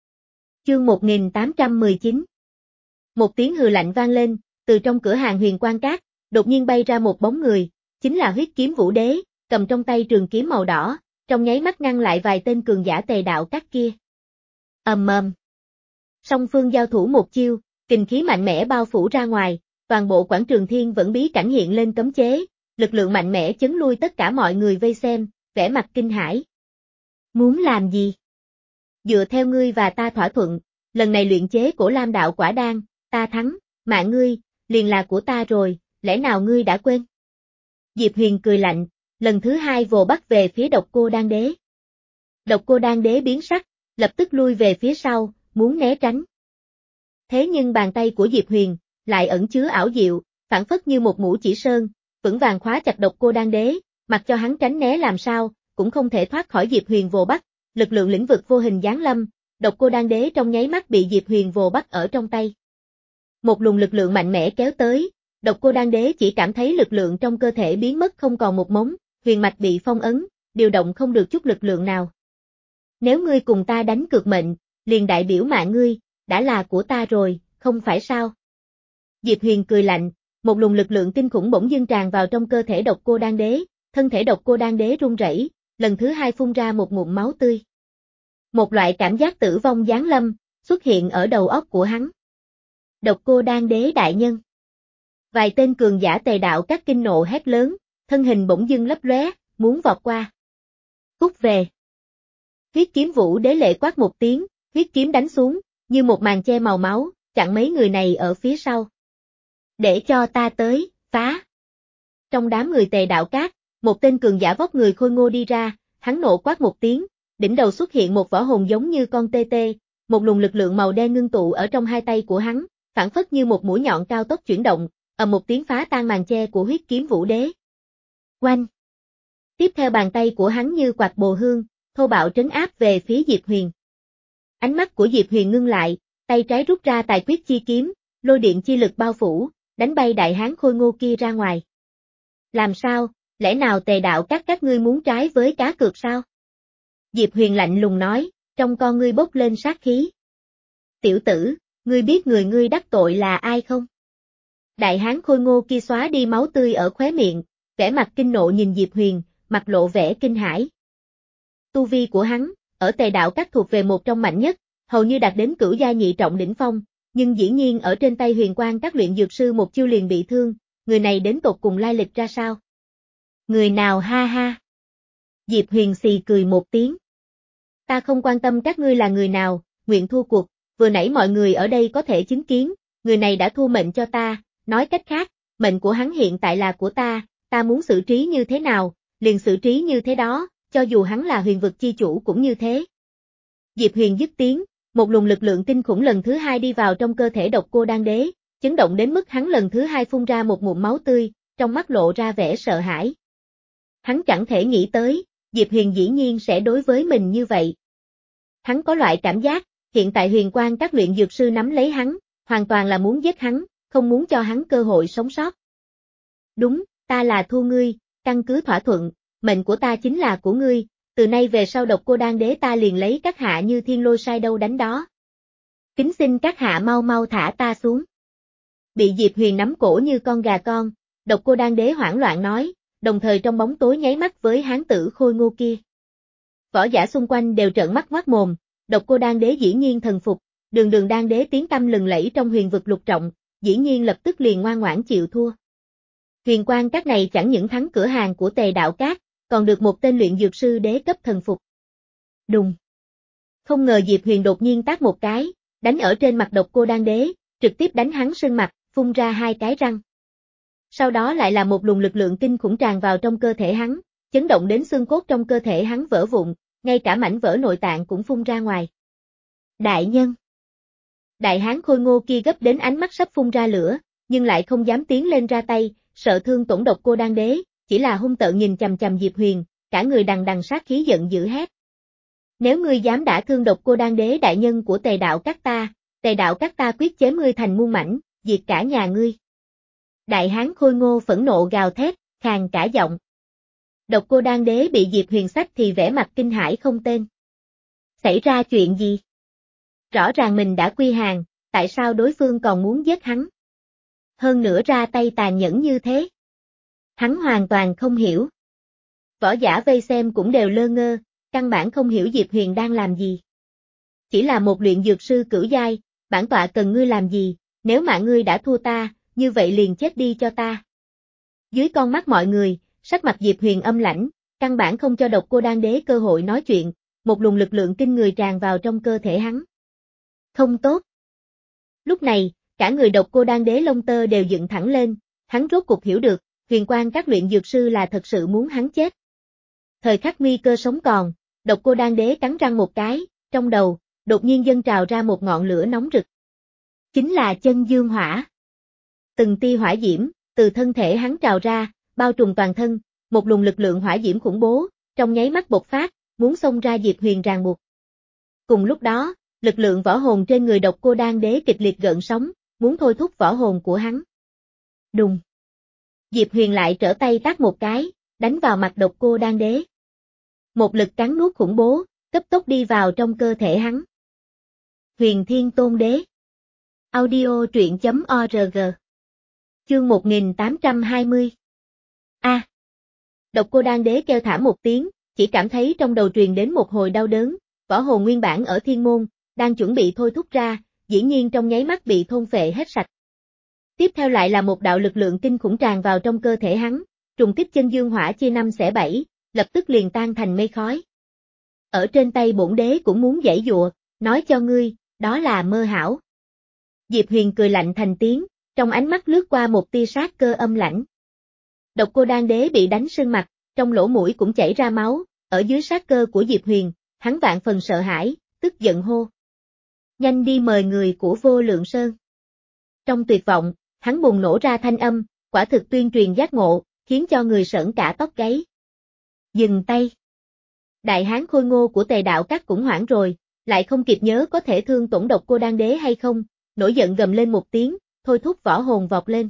Chương một nghìn tám trăm mười chín. Một tiếng hừ lạnh vang lên, từ trong cửa hàng Huyền Quang Các, đột nhiên bay ra một bóng người, chính là Huyết Kiếm Vũ Đế, cầm trong tay trường kiếm màu đỏ, trong nháy mắt ngăn lại vài tên cường giả Tề Đạo Các kia. Ầm ầm. Song phương giao thủ một chiêu, kình khí mạnh mẽ bao phủ ra ngoài, toàn bộ quảng trường thiên vẫn bí cảnh hiện lên cấm chế, lực lượng mạnh mẽ chấn lui tất cả mọi người vây xem, vẻ mặt kinh hãi. Muốn làm gì? Dựa theo ngươi và ta thỏa thuận, lần này luyện chế Cổ Lam đạo quả đan, ta thắng, mạng ngươi, liền là của ta rồi, lẽ nào ngươi đã quên? Diệp Huyền cười lạnh, lần thứ hai vồ bắt về phía Độc Cô Đan Đế. Độc Cô Đan Đế biến sắc, lập tức lui về phía sau, muốn né tránh. Thế nhưng bàn tay của Diệp Huyền, lại ẩn chứa ảo diệu, phản phất như một mũ chỉ sơn, vững vàng khóa chặt Độc Cô Đan Đế, mặc cho hắn tránh né làm sao, cũng không thể thoát khỏi Diệp Huyền vồ bắt, lực lượng lĩnh vực vô hình giáng lâm, Độc Cô Đan Đế trong nháy mắt bị Diệp Huyền vồ bắt ở trong tay. Một luồng lực lượng mạnh mẽ kéo tới, Độc Cô Đan Đế chỉ cảm thấy lực lượng trong cơ thể biến mất không còn một mống, huyền mạch bị phong ấn, điều động không được chút lực lượng nào. Nếu ngươi cùng ta đánh cược mệnh, liền đại biểu mạng ngươi, đã là của ta rồi, không phải sao? Diệp Huyền cười lạnh, một luồng lực lượng kinh khủng bỗng dưng tràn vào trong cơ thể Độc Cô Đan Đế, thân thể Độc Cô Đan Đế run rẩy, lần thứ hai phun ra một ngụm máu tươi. Một loại cảm giác tử vong giáng lâm, xuất hiện ở đầu óc của hắn. Độc Cô Đan Đế đại nhân. Vài tên cường giả Tề Đạo Các kinh nộ hét lớn, thân hình bỗng dưng lấp lóe, muốn vọt qua. Cút về. Huyết Kiếm Vũ Đế lệ quát một tiếng, huyết kiếm đánh xuống, như một màn che màu máu, chặn mấy người này ở phía sau. Để cho ta tới, phá. Trong đám người Tề Đạo Các, một tên cường giả vóc người khôi ngô đi ra, hắn nộ quát một tiếng, đỉnh đầu xuất hiện một võ hồn giống như con tê tê, một luồng lực lượng màu đen ngưng tụ ở trong hai tay của hắn, phản phất như một mũi nhọn cao tốc chuyển động, ầm một tiếng phá tan màn che của Huyết Kiếm Vũ Đế. Oanh! Tiếp theo bàn tay của hắn như quạt bồ hương, thô bạo trấn áp về phía Diệp Huyền. Ánh mắt của Diệp Huyền ngưng lại, tay trái rút ra tài quyết chi kiếm, lôi điện chi lực bao phủ, đánh bay đại hán khôi ngô kia ra ngoài. Làm sao, lẽ nào Tề Đạo Các các ngươi muốn trái với cá cược sao? Diệp Huyền lạnh lùng nói, trong con ngươi bốc lên sát khí. Tiểu tử, ngươi biết người ngươi đắc tội là ai không? Đại hán khôi ngô kia xóa đi máu tươi ở khóe miệng, vẻ mặt kinh nộ nhìn Diệp Huyền, mặt lộ vẻ kinh hãi. Tu vi của hắn, ở Tề Đạo Các thuộc về một trong mạnh nhất, hầu như đạt đến cửu gia nhị trọng đỉnh phong, nhưng dĩ nhiên ở trên tay Huyền Quang Các luyện dược sư một chiêu liền bị thương, người này đến tột cùng lai lịch ra sao? Người nào ha ha? Diệp Huyền xì cười một tiếng. Ta không quan tâm các ngươi là người nào, nguyện thua cuộc, vừa nãy mọi người ở đây có thể chứng kiến, người này đã thua mệnh cho ta, nói cách khác, mệnh của hắn hiện tại là của ta, ta muốn xử trí như thế nào, liền xử trí như thế đó, cho dù hắn là huyền vực chi chủ cũng như thế. Diệp Huyền dứt tiếng, một luồng lực lượng kinh khủng lần thứ hai đi vào trong cơ thể Độc Cô Đan Đế, chấn động đến mức hắn lần thứ hai phun ra một ngụm máu tươi, trong mắt lộ ra vẻ sợ hãi. Hắn chẳng thể nghĩ tới, Diệp Huyền dĩ nhiên sẽ đối với mình như vậy. Hắn có loại cảm giác, hiện tại Huyền Quang Các luyện dược sư nắm lấy hắn, hoàn toàn là muốn giết hắn, không muốn cho hắn cơ hội sống sót. Đúng, ta là thua ngươi, căn cứ thỏa thuận, mệnh của ta chính là của ngươi, từ nay về sau Độc Cô Đan Đế ta liền lấy các hạ như thiên lôi sai đâu đánh đó. Kính xin các hạ mau mau thả ta xuống. Bị Diệp Huyền nắm cổ như con gà con, Độc Cô Đan Đế hoảng loạn nói, đồng thời trong bóng tối nháy mắt với hán tử khôi ngô kia. Võ giả xung quanh đều trợn mắt ngoác mồm, Độc Cô Đan Đế dĩ nhiên thần phục, Đường Đường Đan Đế tiếng tăm lừng lẫy trong huyền vực lục trọng, dĩ nhiên lập tức liền ngoan ngoãn chịu thua. Huyền Quang Các này chẳng những thắng cửa hàng của Tề Đạo Các, còn được một tên luyện dược sư đế cấp thần phục. Đùng. Không ngờ Diệp Huyền đột nhiên tát một cái, đánh ở trên mặt Độc Cô Đan Đế, trực tiếp đánh hắn sưng mặt, phun ra hai cái răng. Sau đó lại là một luồng lực lượng kinh khủng tràn vào trong cơ thể hắn, chấn động đến xương cốt trong cơ thể hắn vỡ vụn, ngay cả mảnh vỡ nội tạng cũng phun ra ngoài. Đại nhân. Đại hán khôi ngô kia gấp đến ánh mắt sắp phun ra lửa, nhưng lại không dám tiến lên ra tay, sợ thương tổn Độc Cô Đan Đế, chỉ là hung tợn nhìn chằm chằm Diệp Huyền, cả người đằng đằng sát khí giận dữ hét. Nếu ngươi dám đả thương Độc Cô Đan Đế đại nhân của Tề đạo các ta, Tề đạo các ta quyết chế ngươi thành muôn mảnh, diệt cả nhà ngươi. Đại hán khôi ngô phẫn nộ gào thét, khàn cả giọng. Độc Cô Đan Đế bị Diệp Huyền xách thì vẻ mặt kinh hãi không tên. Xảy ra chuyện gì? Rõ ràng mình đã quy hàng, tại sao đối phương còn muốn giết hắn? Hơn nữa ra tay tàn nhẫn như thế. Hắn hoàn toàn không hiểu. Võ giả vây xem cũng đều lơ ngơ, căn bản không hiểu Diệp Huyền đang làm gì. Chỉ là một luyện dược sư cửu giai, bản tọa cần ngươi làm gì, nếu mà ngươi đã thua ta, như vậy liền chết đi cho ta. Dưới con mắt mọi người, sắc mặt Diệp Huyền âm lãnh, căn bản không cho Độc Cô Đan Đế cơ hội nói chuyện, một luồng lực lượng kinh người tràn vào trong cơ thể hắn. Không tốt. Lúc này, cả người Độc Cô Đan Đế lông tơ đều dựng thẳng lên, hắn rốt cuộc hiểu được, huyền quang các luyện dược sư là thật sự muốn hắn chết. Thời khắc nguy cơ sống còn, Độc Cô Đan Đế cắn răng một cái, trong đầu, đột nhiên dâng trào ra một ngọn lửa nóng rực. Chính là chân dương hỏa. Từng tia hỏa diễm, từ thân thể hắn trào ra, bao trùm toàn thân, một luồng lực lượng hỏa diễm khủng bố, trong nháy mắt bộc phát, muốn xông ra Diệp Huyền ràng buộc. Cùng lúc đó, lực lượng võ hồn trên người Độc Cô Đan Đế kịch liệt gợn sóng, muốn thôi thúc võ hồn của hắn. Đùng. Diệp Huyền lại trở tay tát một cái, đánh vào mặt Độc Cô Đan Đế. Một lực cắn nuốt khủng bố, cấp tốc đi vào trong cơ thể hắn. Huyền Thiên Tôn Đế. Audio truyện chấm org. Chương một nghìn tám trăm hai mươi. A. À. Độc Cô Đan Đế kêu thảm một tiếng, chỉ cảm thấy trong đầu truyền đến một hồi đau đớn, võ hồn nguyên bản ở thiên môn, đang chuẩn bị thôi thúc ra, dĩ nhiên trong nháy mắt bị thôn phệ hết sạch. Tiếp theo lại là một đạo lực lượng kinh khủng tràn vào trong cơ thể hắn, trùng kích chân dương hỏa chia năm xẻ bảy, lập tức liền tan thành mây khói. Ở trên tay bổn đế cũng muốn giãy giụa, nói cho ngươi, đó là mơ hão. Diệp Huyền cười lạnh thành tiếng, trong ánh mắt lướt qua một tia sát cơ âm lãnh. Độc Cô Đan Đế bị đánh sưng mặt, trong lỗ mũi cũng chảy ra máu, ở dưới sát cơ của Diệp Huyền, hắn vạn phần sợ hãi, tức giận hô. Nhanh đi mời người của Vô Lượng Sơn. Trong tuyệt vọng, hắn bùng nổ ra thanh âm, quả thực tuyên truyền giác ngộ, khiến cho người sởn cả tóc gáy. Dừng tay. Đại hán khôi ngô của Tề đạo các cũng hoảng rồi, lại không kịp nhớ có thể thương tổn Độc Cô Đan Đế hay không, nổi giận gầm lên một tiếng, thôi thúc võ hồn vọt lên.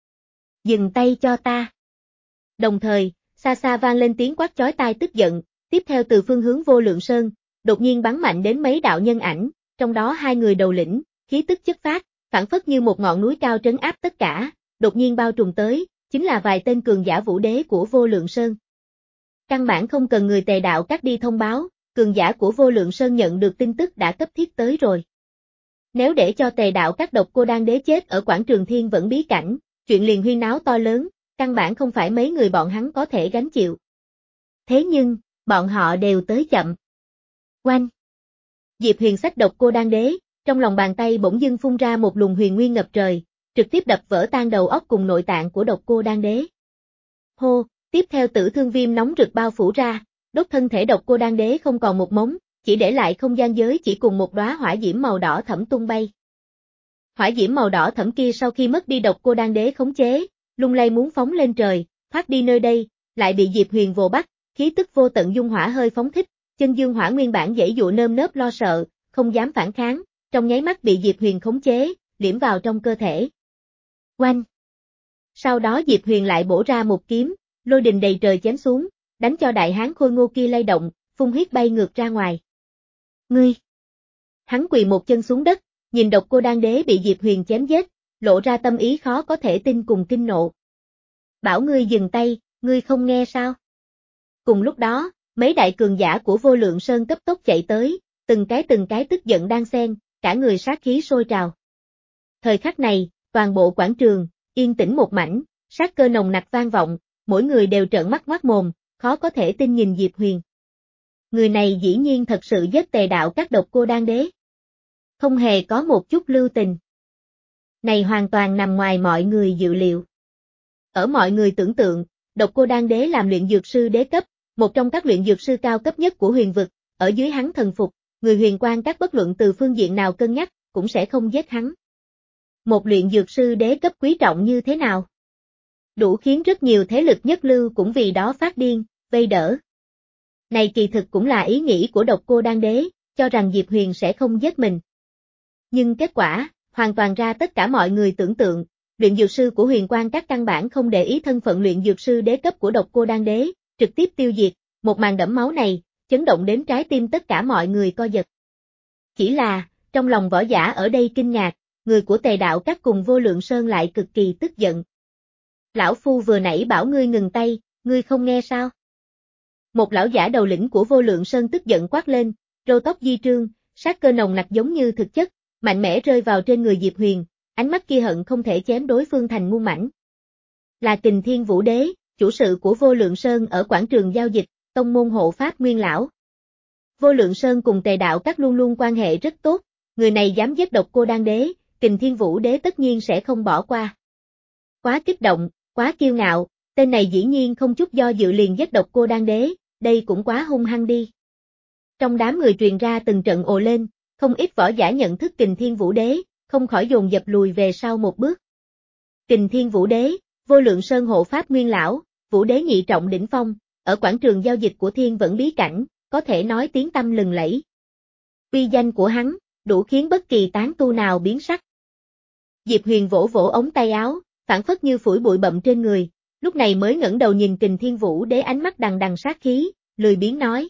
Dừng tay cho ta. Đồng thời, xa xa vang lên tiếng quát chói tai tức giận, tiếp theo từ phương hướng Vô Lượng Sơn, đột nhiên bắn mạnh đến mấy đạo nhân ảnh, trong đó hai người đầu lĩnh, khí tức chất phát, phản phất như một ngọn núi cao trấn áp tất cả, đột nhiên bao trùm tới, chính là vài tên cường giả vũ đế của Vô Lượng Sơn. Căn bản không cần người Tề đạo các đi thông báo, cường giả của Vô Lượng Sơn nhận được tin tức đã cấp thiết tới rồi. Nếu để cho Tề đạo các Độc Cô Đan Đế chết ở quảng trường Thiên Vẫn bí cảnh, chuyện liền huyên náo to lớn, căn bản không phải mấy người bọn hắn có thể gánh chịu. Thế nhưng, bọn họ đều tới chậm. Oanh! Diệp Huyền xách Độc Cô Đan Đế, trong lòng bàn tay bỗng dưng phun ra một luồng huyền nguyên ngập trời, trực tiếp đập vỡ tan đầu óc cùng nội tạng của Độc Cô Đan Đế. Hô, tiếp theo tử thương viêm nóng rực bao phủ ra, đốt thân thể Độc Cô Đan Đế không còn một mống, chỉ để lại không gian giới chỉ cùng một đóa hỏa diễm màu đỏ thẫm tung bay. Hỏa diễm màu đỏ thẫm kia sau khi mất đi Độc Cô Đan Đế khống chế, lung lay muốn phóng lên trời, thoát đi nơi đây, lại bị Diệp Huyền vồ bắt, khí tức vô tận dung hỏa hơi phóng thích, chân dương hỏa nguyên bản giãy dụa nơm nớp lo sợ, không dám phản kháng, trong nháy mắt bị Diệp Huyền khống chế, liễm vào trong cơ thể. Oanh! Sau đó Diệp Huyền lại bổ ra một kiếm, lôi đình đầy trời chém xuống, đánh cho đại hán khôi ngô kia lay động, phun huyết bay ngược ra ngoài. Ngươi! Hắn quỳ một chân xuống đất, nhìn Độc Cô Đan Đế bị Diệp Huyền chém giết, lộ ra tâm ý khó có thể tin cùng kinh nộ. Bảo ngươi dừng tay, ngươi không nghe sao? Cùng lúc đó, mấy đại cường giả của Vô Lượng Sơn cấp tốc chạy tới, từng cái từng cái tức giận đan xen, cả người sát khí sôi trào. Thời khắc này, toàn bộ quảng trường, yên tĩnh một mảnh, sát cơ nồng nặc vang vọng, mỗi người đều trợn mắt ngoác mồm, khó có thể tin nhìn Diệp Huyền. Người này dĩ nhiên thật sự giết Tề đạo các Độc Cô Đan Đế. Không hề có một chút lưu tình. Này hoàn toàn nằm ngoài mọi người dự liệu. Ở mọi người tưởng tượng, Độc Cô Đan Đế làm luyện dược sư đế cấp, một trong các luyện dược sư cao cấp nhất của huyền vực, ở dưới hắn thần phục, người huyền quang các bất luận từ phương diện nào cân nhắc, cũng sẽ không giết hắn. một luyện dược sư đế cấp quý trọng như thế nào. Đủ khiến rất nhiều thế lực nhất lưu cũng vì đó phát điên, vây đỡ. Này kỳ thực cũng là ý nghĩ của Độc Cô Đan Đế, cho rằng Diệp Huyền sẽ không giết mình. Nhưng kết quả, hoàn toàn ra tất cả mọi người tưởng tượng, luyện dược sư của Huyền Quang Các căn bản không để ý thân phận luyện dược sư đế cấp của Độc Cô Đan Đế, trực tiếp tiêu diệt, một màn đẫm máu này, chấn động đến trái tim tất cả mọi người co giật. Chỉ là, trong lòng võ giả ở đây kinh ngạc, người của Tề Đạo Các cùng Vô Lượng Sơn lại cực kỳ tức giận. Lão Phu vừa nãy bảo ngươi ngừng tay, ngươi không nghe sao? Một lão giả đầu lĩnh của Vô Lượng Sơn tức giận quát lên, râu tóc di trương, sát cơ nồng nặc giống như thực chất, mạnh mẽ rơi vào trên người Diệp Huyền, ánh mắt kia hận không thể chém đối phương thành muôn mảnh. Là Kình Thiên Vũ Đế, chủ sự của Vô Lượng Sơn ở quảng trường giao dịch, tông môn hộ pháp nguyên lão. Vô Lượng Sơn cùng Tề Đạo Các luôn luôn quan hệ rất tốt, người này dám giết Độc Cô Đan Đế, Kình Thiên Vũ Đế tất nhiên sẽ không bỏ qua. Quá kích động, quá kiêu ngạo, tên này dĩ nhiên không chút do dự liền giết Độc Cô Đan Đế, đây cũng quá hung hăng đi. Trong đám người truyền ra từng trận ồ lên, không ít võ giả nhận thức Kình Thiên Vũ Đế, không khỏi dồn dập lùi về sau một bước. Kình Thiên Vũ Đế, Vô Lượng Sơn hộ pháp nguyên lão, Vũ Đế nhị trọng đỉnh phong, ở quảng trường giao dịch của Thiên Vẫn bí cảnh, có thể nói tiếng tăm lừng lẫy. Uy danh của hắn, đủ khiến bất kỳ tán tu nào biến sắc. Diệp Huyền vỗ vỗ ống tay áo, phản phất như phủi bụi bặm trên người, lúc này mới ngẩng đầu nhìn Kình Thiên Vũ Đế ánh mắt đằng đằng sát khí, lười biếng nói.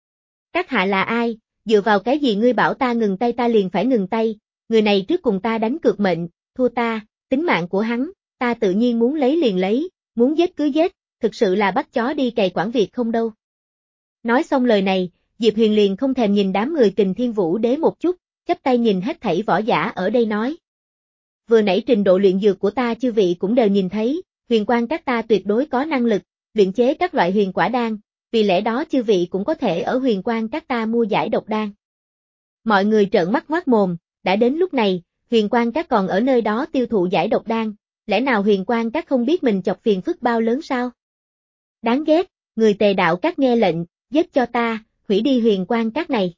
Các hạ là ai, dựa vào cái gì ngươi bảo ta ngừng tay ta liền phải ngừng tay, người này trước cùng ta đánh cược mệnh, thua ta, tính mạng của hắn, ta tự nhiên muốn lấy liền lấy, muốn giết cứ giết, thực sự là bắt chó đi cày quản việc không đâu. Nói xong lời này, Diệp Huyền liền không thèm nhìn đám người Kình Thiên Vũ Đế một chút, chắp tay nhìn hết thảy võ giả ở đây nói. Vừa nãy trình độ luyện dược của ta chư vị cũng đều nhìn thấy, Huyền Quang Các ta tuyệt đối có năng lực, luyện chế các loại huyền quả đan, vì lẽ đó chư vị cũng có thể ở Huyền Quang Các ta mua giải độc đan. Mọi người trợn mắt ngoác mồm, đã đến lúc này, Huyền Quang Các còn ở nơi đó tiêu thụ giải độc đan, lẽ nào Huyền Quang Các không biết mình chọc phiền phức bao lớn sao? Đáng ghét, người Tề Đạo Các nghe lệnh, giết cho ta, hủy đi Huyền Quang Các này.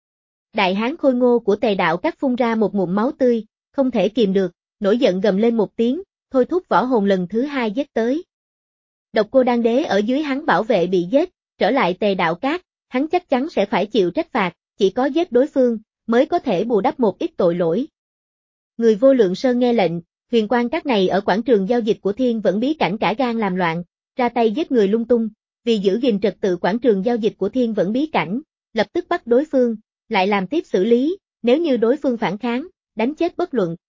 Đại hán khôi ngô của Tề Đạo Các phun ra một ngụm máu tươi, không thể kìm được, nổi giận gầm lên một tiếng, thôi thúc võ hồn lần thứ hai giết tới. Độc Cô Đan Đế ở dưới hắn bảo vệ bị giết, trở lại Tề Đạo Các, hắn chắc chắn sẽ phải chịu trách phạt, chỉ có giết đối phương, mới có thể bù đắp một ít tội lỗi. Người Vô Lượng Sơn nghe lệnh, Huyền Quang Các này ở quảng trường giao dịch của Thiên Vẫn bí cảnh cả gan làm loạn, ra tay giết người lung tung, vì giữ gìn trật tự quảng trường giao dịch của Thiên Vẫn bí cảnh, lập tức bắt đối phương, lại làm tiếp xử lý, nếu như đối phương phản kháng, đánh chết bất luận.